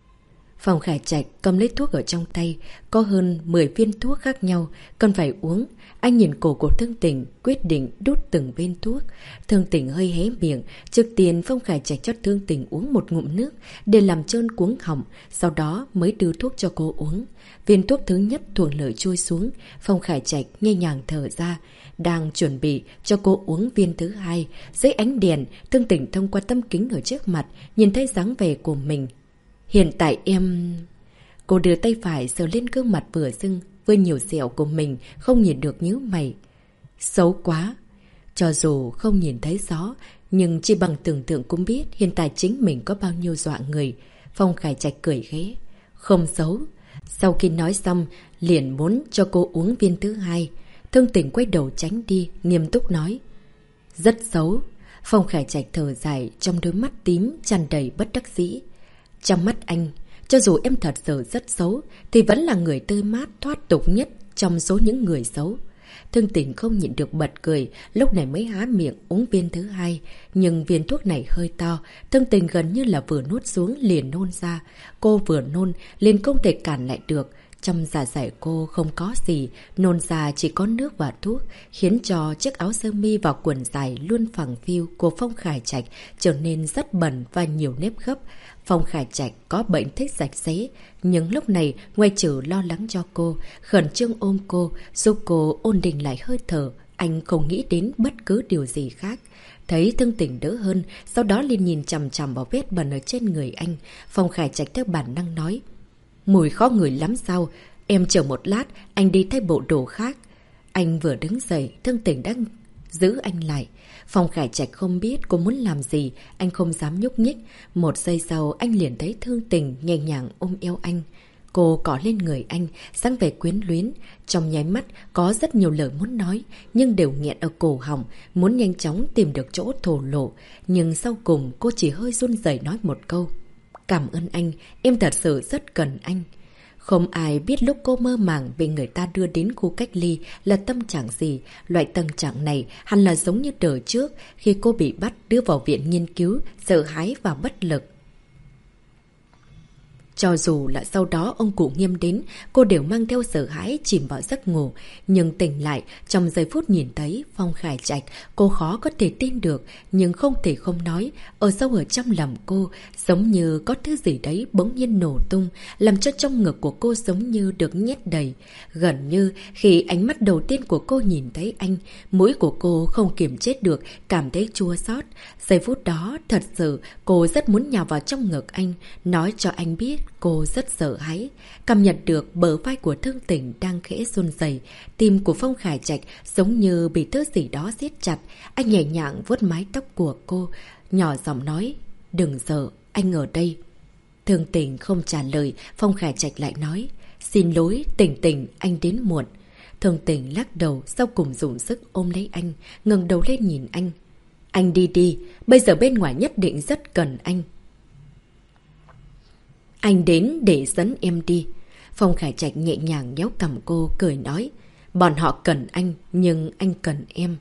Phong Khải Trạch cầm lấy thuốc ở trong tay, có hơn 10 viên thuốc khác nhau, cần phải uống. Anh nhìn cổ của Thương Tình, quyết định đút từng viên thuốc. Thương Tình hơi hé miệng, trước tiên Phong Khải Trạch cho Thương Tình uống một ngụm nước để làm trơn cuống họng, sau đó mới đưa thuốc cho cô uống. Viên thuốc thứ nhất thuận lợi trôi xuống, Phong Khải Trạch nhẹ nhàng thở ra, đang chuẩn bị cho cô uống viên thứ hai. Dưới ánh đèn, Thương Tình thông qua tấm kính ở trước mặt, nhìn thấy dáng vẻ của mình. Hiện tại em... Cô đưa tay phải sờ lên gương mặt vừa sưng, vừa nhiều sẹo của mình, không nhìn được nhíu mày. Xấu quá. Cho dù không nhìn thấy rõ, nhưng chỉ bằng tưởng tượng cũng biết hiện tại chính mình có bao nhiêu dọa người. Phong Khải Trạch cười ghé. Không xấu. Sau khi nói xong, liền muốn cho cô uống viên thứ hai. Thương Tình quay đầu tránh đi, nghiêm túc nói. Rất xấu. Phong Khải Trạch thở dài, trong đôi mắt tím tràn đầy bất đắc dĩ. Trong mắt anh, cho dù em thật sự rất xấu, thì vẫn là người tươi mát thoát tục nhất trong số những người xấu. Thương Tình không nhịn được bật cười, lúc này mới há miệng uống viên thứ hai. Nhưng viên thuốc này hơi to, Thương Tình gần như là vừa nuốt xuống liền nôn ra. Cô vừa nôn, liền không thể cản lại được. Trong dạ dày cô không có gì, nôn ra chỉ có nước và thuốc, khiến cho chiếc áo sơ mi và quần dài luôn phẳng phiu của Phong Khải Trạch trở nên rất bẩn và nhiều nếp gấp. Phong Khải Trạch có bệnh thích sạch sẽ, nhưng lúc này ngoài trừ lo lắng cho cô, khẩn trương ôm cô, giúp cô ổn định lại hơi thở, anh không nghĩ đến bất cứ điều gì khác. Thấy Thương Tình đỡ hơn, sau đó liền nhìn chằm chằm vào vết bẩn ở trên người anh. Phong Khải Trạch theo bản năng nói. Mùi khó ngửi lắm sao? Em chờ một lát, anh đi thay bộ đồ khác. Anh vừa đứng dậy, Thương Tình đang giữ anh lại. Phong Khải Trạch không biết cô muốn làm gì, anh không dám nhúc nhích. Một giây sau, anh liền thấy Thương Tình nhẹ nhàng ôm eo anh. Cô cọ lên người anh, dáng vẻ quyến luyến. Trong nháy mắt, có rất nhiều lời muốn nói, nhưng đều nghẹn ở cổ họng, muốn nhanh chóng tìm được chỗ thổ lộ. Nhưng sau cùng, cô chỉ hơi run rẩy nói một câu. Cảm ơn anh, em thật sự rất cần anh. Không ai biết lúc cô mơ màng bị người ta đưa đến khu cách ly là tâm trạng gì. Loại tâm trạng này hẳn là giống như đời trước khi cô bị bắt đưa vào viện nghiên cứu, sợ hãi và bất lực. Cho dù là sau đó ông cụ Nghiêm đến, cô đều mang theo sợ hãi chìm vào giấc ngủ. Nhưng tỉnh lại, trong giây phút nhìn thấy Phong Khải Trạch, cô khó có thể tin được, nhưng không thể không nói. Ở sâu ở trong lòng cô, giống như có thứ gì đấy bỗng nhiên nổ tung, làm cho trong ngực của cô giống như được nhét đầy. Gần như khi ánh mắt đầu tiên của cô nhìn thấy anh, mũi của cô không kiềm chế được, cảm thấy chua xót. Giây phút đó, thật sự, cô rất muốn nhào vào trong ngực anh, nói cho anh biết cô rất sợ hãi. Cảm nhận được bờ vai của Thương Tình đang khẽ run rẩy, tim của Phong Khải Trạch giống như bị thứ gì đó siết chặt. Anh nhẹ nhàng vuốt mái tóc của cô, nhỏ giọng nói, đừng sợ, anh ở đây. Thương Tình không trả lời, Phong Khải Trạch lại nói, xin lỗi Tình Tình, anh đến muộn. Thương Tình lắc đầu, sau cùng dùng sức ôm lấy anh, ngẩng đầu lên nhìn anh. Anh đi đi, bây giờ bên ngoài nhất định rất cần anh. Anh đến để dẫn em đi. Phong Khải Trạch nhẹ nhàng nhéo cằm cô, cười nói. Bọn họ cần anh, nhưng anh cần em.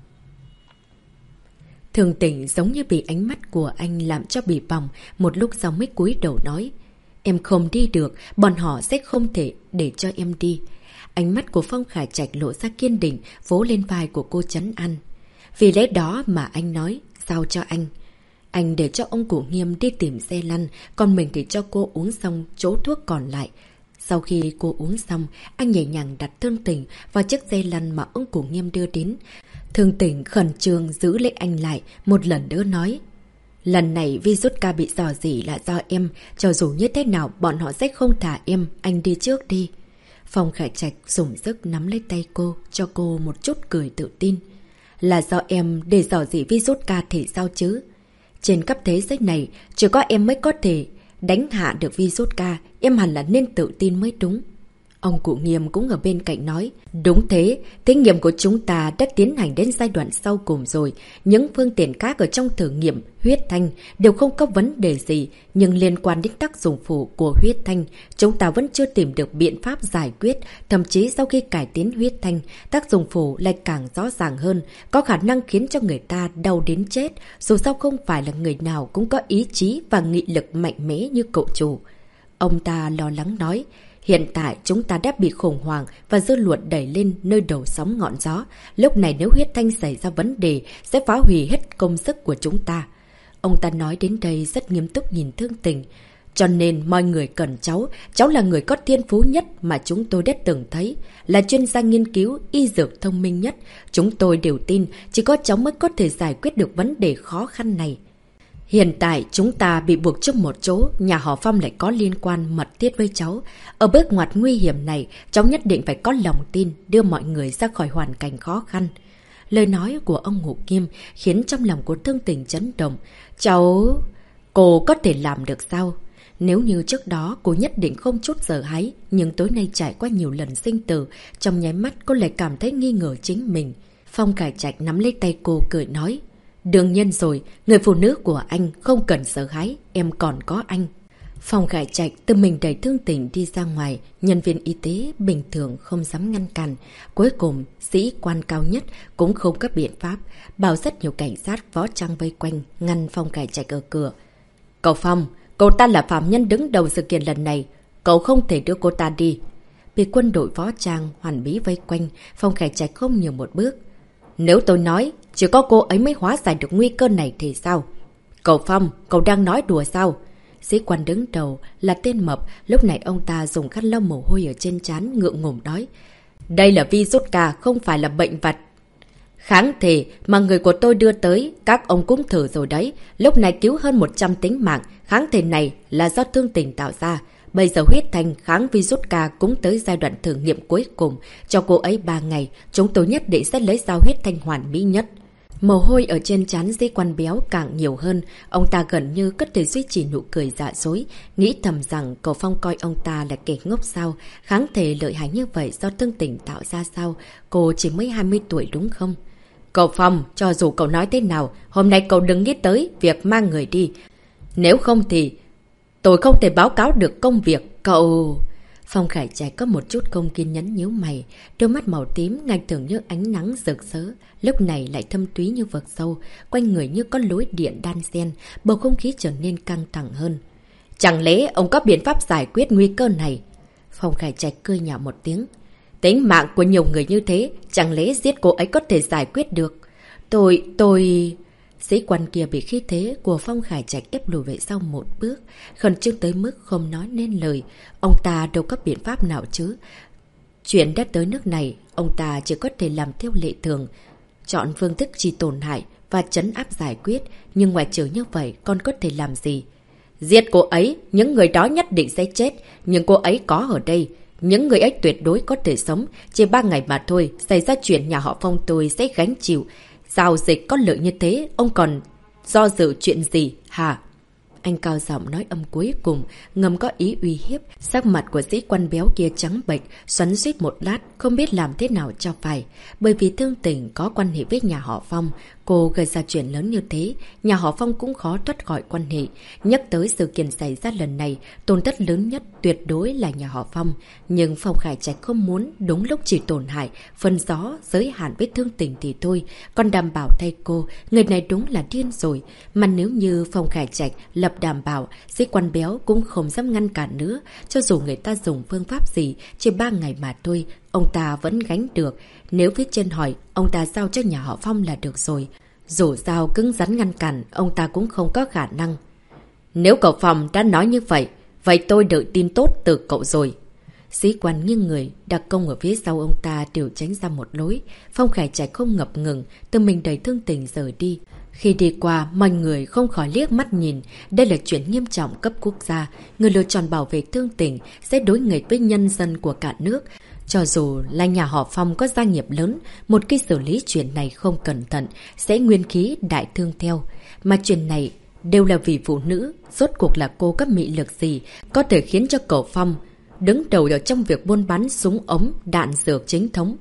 Thương Tình giống như bị ánh mắt của anh làm cho bị bỏng, một lúc sau mới cúi đầu nói. Em không đi được, bọn họ sẽ không thể để cho em đi. Ánh mắt của Phong Khải Trạch lộ ra kiên định, vỗ lên vai của cô trấn an. Vì lẽ đó mà anh nói, giao cho anh. Anh để cho ông cụ Nghiêm đi tìm xe lăn, còn mình thì cho cô uống xong chỗ thuốc còn lại. Sau khi cô uống xong, anh nhẹ nhàng đặt Thương Tình vào chiếc xe lăn mà ông cụ Nghiêm đưa đến. Thương Tình khẩn trương giữ lấy anh lại, một lần nữa nói. Lần này virus ca bị dò dỉ là do em, cho dù như thế nào bọn họ sẽ không thả em, anh đi trước đi. Phong Khải Trạch dùng sức nắm lấy tay cô, cho cô một chút cười tự tin. Là do em để dò dỉ virus ca thì sao chứ? Trên khắp thế giới này, chỉ có em mới có thể đánh hạ được virus ca, em hẳn là nên tự tin mới đúng. Ông cụ Nghiêm cũng ở bên cạnh nói, đúng thế, thí nghiệm của chúng ta đã tiến hành đến giai đoạn sau cùng rồi. Những phương tiện khác ở trong thử nghiệm huyết thanh đều không có vấn đề gì, nhưng liên quan đến tác dụng phụ của huyết thanh, chúng ta vẫn chưa tìm được biện pháp giải quyết. Thậm chí sau khi cải tiến huyết thanh, tác dụng phụ lại càng rõ ràng hơn, có khả năng khiến cho người ta đau đến chết, dù sao không phải là người nào cũng có ý chí và nghị lực mạnh mẽ như cậu chủ. Ông ta lo lắng nói, hiện tại chúng ta đã bị khủng hoảng và dư luận đẩy lên nơi đầu sóng ngọn gió. Lúc này nếu huyết thanh xảy ra vấn đề sẽ phá hủy hết công sức của chúng ta. Ông ta nói đến đây rất nghiêm túc nhìn Thương Tình. Cho nên mọi người cần cháu. Cháu là người có thiên phú nhất mà chúng tôi đã từng thấy. Là chuyên gia nghiên cứu, y dược thông minh nhất. Chúng tôi đều tin chỉ có cháu mới có thể giải quyết được vấn đề khó khăn này. Hiện tại chúng ta bị buộc chung một chỗ, nhà họ Phong lại có liên quan mật thiết với cháu. Ở bước ngoặt nguy hiểm này, cháu nhất định phải có lòng tin đưa mọi người ra khỏi hoàn cảnh khó khăn. Lời nói của ông Ngụ Kim khiến trong lòng của Thương Tình chấn động. Cô có thể làm được sao? Nếu như trước đó cô nhất định không chút sợ hãi, nhưng tối nay trải qua nhiều lần sinh tử, trong nháy mắt cô lại cảm thấy nghi ngờ chính mình. Phong Khải Trạch nắm lấy tay cô cười nói, đương nhiên rồi, người phụ nữ của anh không cần sợ hãi, em còn có anh. Phong Khải Trạch tự mình đẩy Thương Tình đi ra ngoài, nhân viên y tế bình thường không dám ngăn cản. Cuối cùng, sĩ quan cao nhất cũng không có biện pháp, bảo rất nhiều cảnh sát võ trang vây quanh, ngăn Phong Khải Trạch ở cửa. Cậu Phong, cậu ta là phạm nhân đứng đầu sự kiện lần này, cậu không thể đưa cô ta đi. Bị quân đội võ trang hoàn bí vây quanh, Phong Khải Trạch không nhường một bước. Nếu tôi nói, chỉ có cô ấy mới hóa giải được nguy cơ này thì sao? Cậu Phong, cậu đang nói đùa sao? Sĩ quan đứng đầu là tên Mập, lúc này ông ta dùng khăn lau mồ hôi ở trên trán ngượng ngùng nói. Đây là virus ca, không phải là bệnh vặt. Kháng thể mà người của tôi đưa tới, các ông cũng thử rồi đấy. Lúc này cứu hơn 100 tính mạng, kháng thể này là do Thương Tình tạo ra. Bây giờ huyết thanh kháng virus ca cũng tới giai đoạn thử nghiệm cuối cùng. Cho cô ấy 3 ngày, chúng tôi nhất định sẽ lấy ra huyết thanh hoàn mỹ nhất. Mồ hôi ở trên trán sĩ quan béo càng nhiều hơn, ông ta gần như có thể duy trì nụ cười dạ dối, nghĩ thầm rằng cậu Phong coi ông ta là kẻ ngốc sao, kháng thể lợi hại như vậy do Thương Tình tạo ra sao, cô chỉ mới 20 tuổi đúng không? Cậu Phong, cho dù cậu nói thế nào, hôm nay cậu đừng nghĩ tới việc mang người đi. Nếu không thì tôi không thể báo cáo được công việc, cậu... Phong Khải Trạch có một chút không kiên nhẫn nhíu mày, đôi mắt màu tím ngạch thường như ánh nắng rực rỡ, lúc này lại thâm túy như vực sâu, quanh người như có lối điện đan xen, bầu không khí trở nên căng thẳng hơn. Chẳng lẽ ông có biện pháp giải quyết nguy cơ này? Phong Khải Trạch cười nhạo một tiếng. Tính mạng của nhiều người như thế, chẳng lẽ giết cô ấy có thể giải quyết được? Tôi... Sĩ quan kia bị khí thế của Phong Khải Trạch ép lùi về sau một bước, khẩn trương tới mức không nói nên lời. Ông ta đâu có biện pháp nào chứ. Chuyện đã tới nước này, ông ta chỉ có thể làm theo lệ thường, chọn phương thức chỉ tổn hại và trấn áp giải quyết, nhưng ngoài trừ như vậy còn có thể làm gì? Giết cô ấy, những người đó nhất định sẽ chết, nhưng cô ấy có ở đây. Những người ấy tuyệt đối có thể sống, chỉ 3 ngày mà thôi, xảy ra chuyện nhà họ Phong tôi sẽ gánh chịu. Giao dịch có lợi như thế, ông còn do dự chuyện gì, hả? Anh cao giọng nói âm cuối cùng, ngầm có ý uy hiếp. Sắc mặt của sĩ quan béo kia trắng bệch, xoắn xuýt một lát, không biết làm thế nào cho phải. Bởi vì Thương Tình có quan hệ với nhà họ Phong, cô gây ra chuyện lớn như thế, nhà họ Phong cũng khó thoát khỏi quan hệ. Nhắc tới sự kiện xảy ra lần này, tổn thất lớn nhất tuyệt đối là nhà họ Phong. Nhưng Phong Khải Trạch không muốn đúng lúc chỉ tổn hại, phân gió, giới hạn với Thương Tình thì thôi. Còn đảm bảo thay cô, người này đúng là điên rồi. Mà nếu như Phong Khải Trạch lập đảm bảo, sĩ quan béo cũng không dám ngăn cản nữa. Cho dù người ta dùng phương pháp gì, chỉ 3 ngày mà thôi, ông ta vẫn gánh được. Nếu phía trên hỏi, ông ta giao cho nhà họ Phong là được rồi. Dù sao cứng rắn ngăn cản, ông ta cũng không có khả năng. Nếu cậu Phong đã nói như vậy, vậy tôi đợi tin tốt từ cậu rồi. Sĩ quan nghiêng người, đặc công ở phía sau ông ta đều tránh ra một lối. Phong Khải Trạch không ngập ngừng, tự mình đẩy Thương Tình rời đi. Khi đi qua, mọi người không khỏi liếc mắt nhìn. Đây là chuyện nghiêm trọng cấp quốc gia. Người lựa chọn bảo vệ Thương Tỉnh sẽ đối nghịch với nhân dân của cả nước. Cho dù là nhà họ Phong có gia nghiệp lớn, một khi xử lý chuyện này không cẩn thận, sẽ nguyên khí đại thương theo. Mà chuyện này đều là vì phụ nữ. Rốt cuộc là cô có mị lực gì có thể khiến cho cậu Phong đứng đầu ở trong việc buôn bán súng ống, đạn dược chính thống.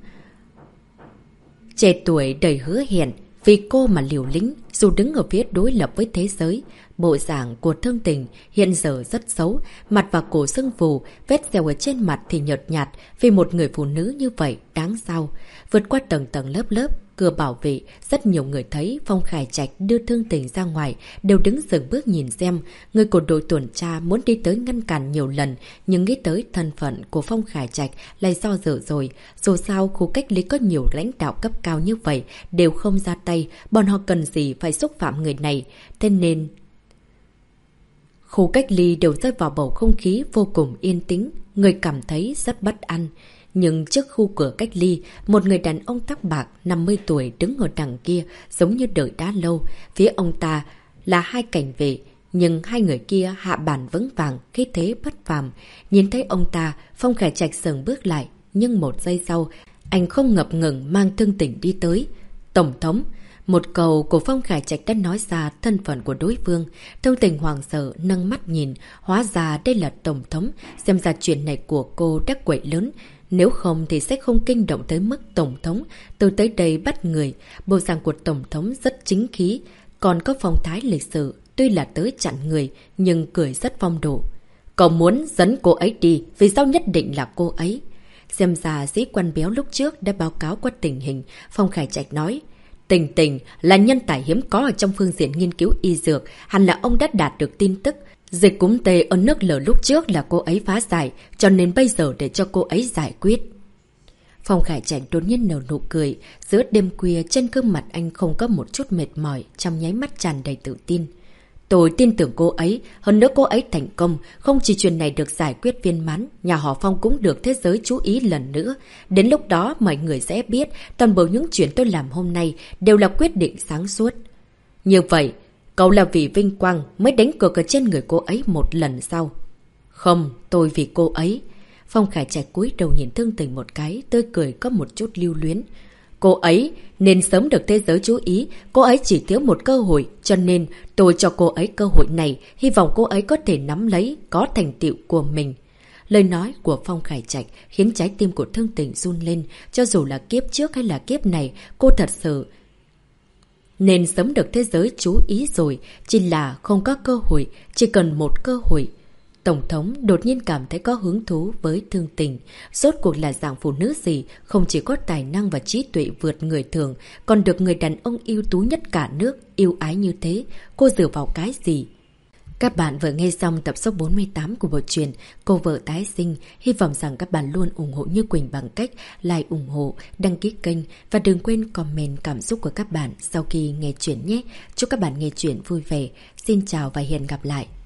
Trẻ tuổi đầy hứa hẹn, vì cô mà liều lĩnh, dù đứng ở phía đối lập với thế giới. Bộ dạng của Thương Tình hiện giờ rất xấu, mặt và cổ sưng phù, vết dèo ở trên mặt thì nhợt nhạt, vì một người phụ nữ như vậy đáng sao. Vượt qua tầng tầng lớp lớp, cửa bảo vệ, rất nhiều người thấy Phong Khải Trạch đưa Thương Tình ra ngoài, đều đứng dừng bước nhìn xem. Người của đội tuần tra muốn đi tới ngăn cản nhiều lần, nhưng nghĩ tới thân phận của Phong Khải Trạch lại do dự rồi. Dù sao, khu cách ly có nhiều lãnh đạo cấp cao như vậy, đều không ra tay, bọn họ cần gì phải xúc phạm người này. Thế nên khu cách ly đều rơi vào bầu không khí vô cùng yên tĩnh, người cảm thấy rất bất an. Nhưng trước khu cửa cách ly, một người đàn ông tóc bạc 50 tuổi đứng ở đằng kia giống như đợi đã lâu. Phía ông ta là hai cảnh vệ, nhưng hai người kia hạ bàn vững vàng, khí thế bất phàm. Nhìn thấy ông ta, Phong Khải Trạch sừng bước lại, nhưng một giây sau, anh không ngập ngừng mang Thương Tình đi tới. Tổng thống! Một câu của Phong Khải Trạch đã nói ra thân phận của đối phương. Thương Tình hoàng sợ nâng mắt nhìn, hóa ra đây là tổng thống, xem ra chuyện này của cô đã quậy lớn. Nếu không thì sẽ không kinh động tới mức tổng thống từ tới đây bắt người. Bộ dạng của tổng thống rất chính khí, còn có phong thái lịch sự, tuy là tới chặn người nhưng cười rất phong độ. Cậu muốn dẫn cô ấy đi, vì sao nhất định là cô ấy? Xem ra sĩ quan béo lúc trước đã báo cáo qua tình hình. Phong Khải Trạch nói, Tình Tình là nhân tài hiếm có ở trong phương diện nghiên cứu y dược, hẳn là ông đã đạt được tin tức. Dịch cúm tê ở nước lở lúc trước là cô ấy phá giải, cho nên bây giờ để cho cô ấy giải quyết. Phong Khải Trạch đột nhiên nở nụ cười, giữa đêm khuya trên gương mặt anh không có một chút mệt mỏi, trong nháy mắt tràn đầy tự tin. Tôi tin tưởng cô ấy, hơn nữa cô ấy thành công, không chỉ chuyện này được giải quyết viên mãn, nhà họ Phong cũng được thế giới chú ý lần nữa. Đến lúc đó mọi người sẽ biết, toàn bộ những chuyện tôi làm hôm nay đều là quyết định sáng suốt. Như vậy, cậu là vì vinh quang mới đánh cược ở trên người cô ấy một lần sau. Không, tôi vì cô ấy. Phong Khải Trạch cúi đầu nhìn Thương Tình một cái, tươi cười có một chút lưu luyến. Cô ấy nên sớm được thế giới chú ý, cô ấy chỉ thiếu một cơ hội, cho nên tôi cho cô ấy cơ hội này, hy vọng cô ấy có thể nắm lấy, có thành tựu của mình. Lời nói của Phong Khải Trạch khiến trái tim của Thương Tình run lên, cho dù là kiếp trước hay là kiếp này, cô thật sự nên sớm được thế giới chú ý rồi, chỉ là không có cơ hội, chỉ cần một cơ hội. Tổng thống đột nhiên cảm thấy có hứng thú với Thương Tình. Rốt cuộc là dạng phụ nữ gì, không chỉ có tài năng và trí tuệ vượt người thường, còn được người đàn ông ưu tú nhất cả nước yêu ái như thế. Cô dựa vào cái gì? Các bạn vừa nghe xong tập số 48 của bộ truyện Cô Vợ Tái Sinh. Hy vọng rằng các bạn luôn ủng hộ Như Quỳnh bằng cách like, ủng hộ, đăng ký kênh và đừng quên comment cảm xúc của các bạn sau khi nghe chuyện nhé. Chúc các bạn nghe chuyện vui vẻ. Xin chào và hẹn gặp lại.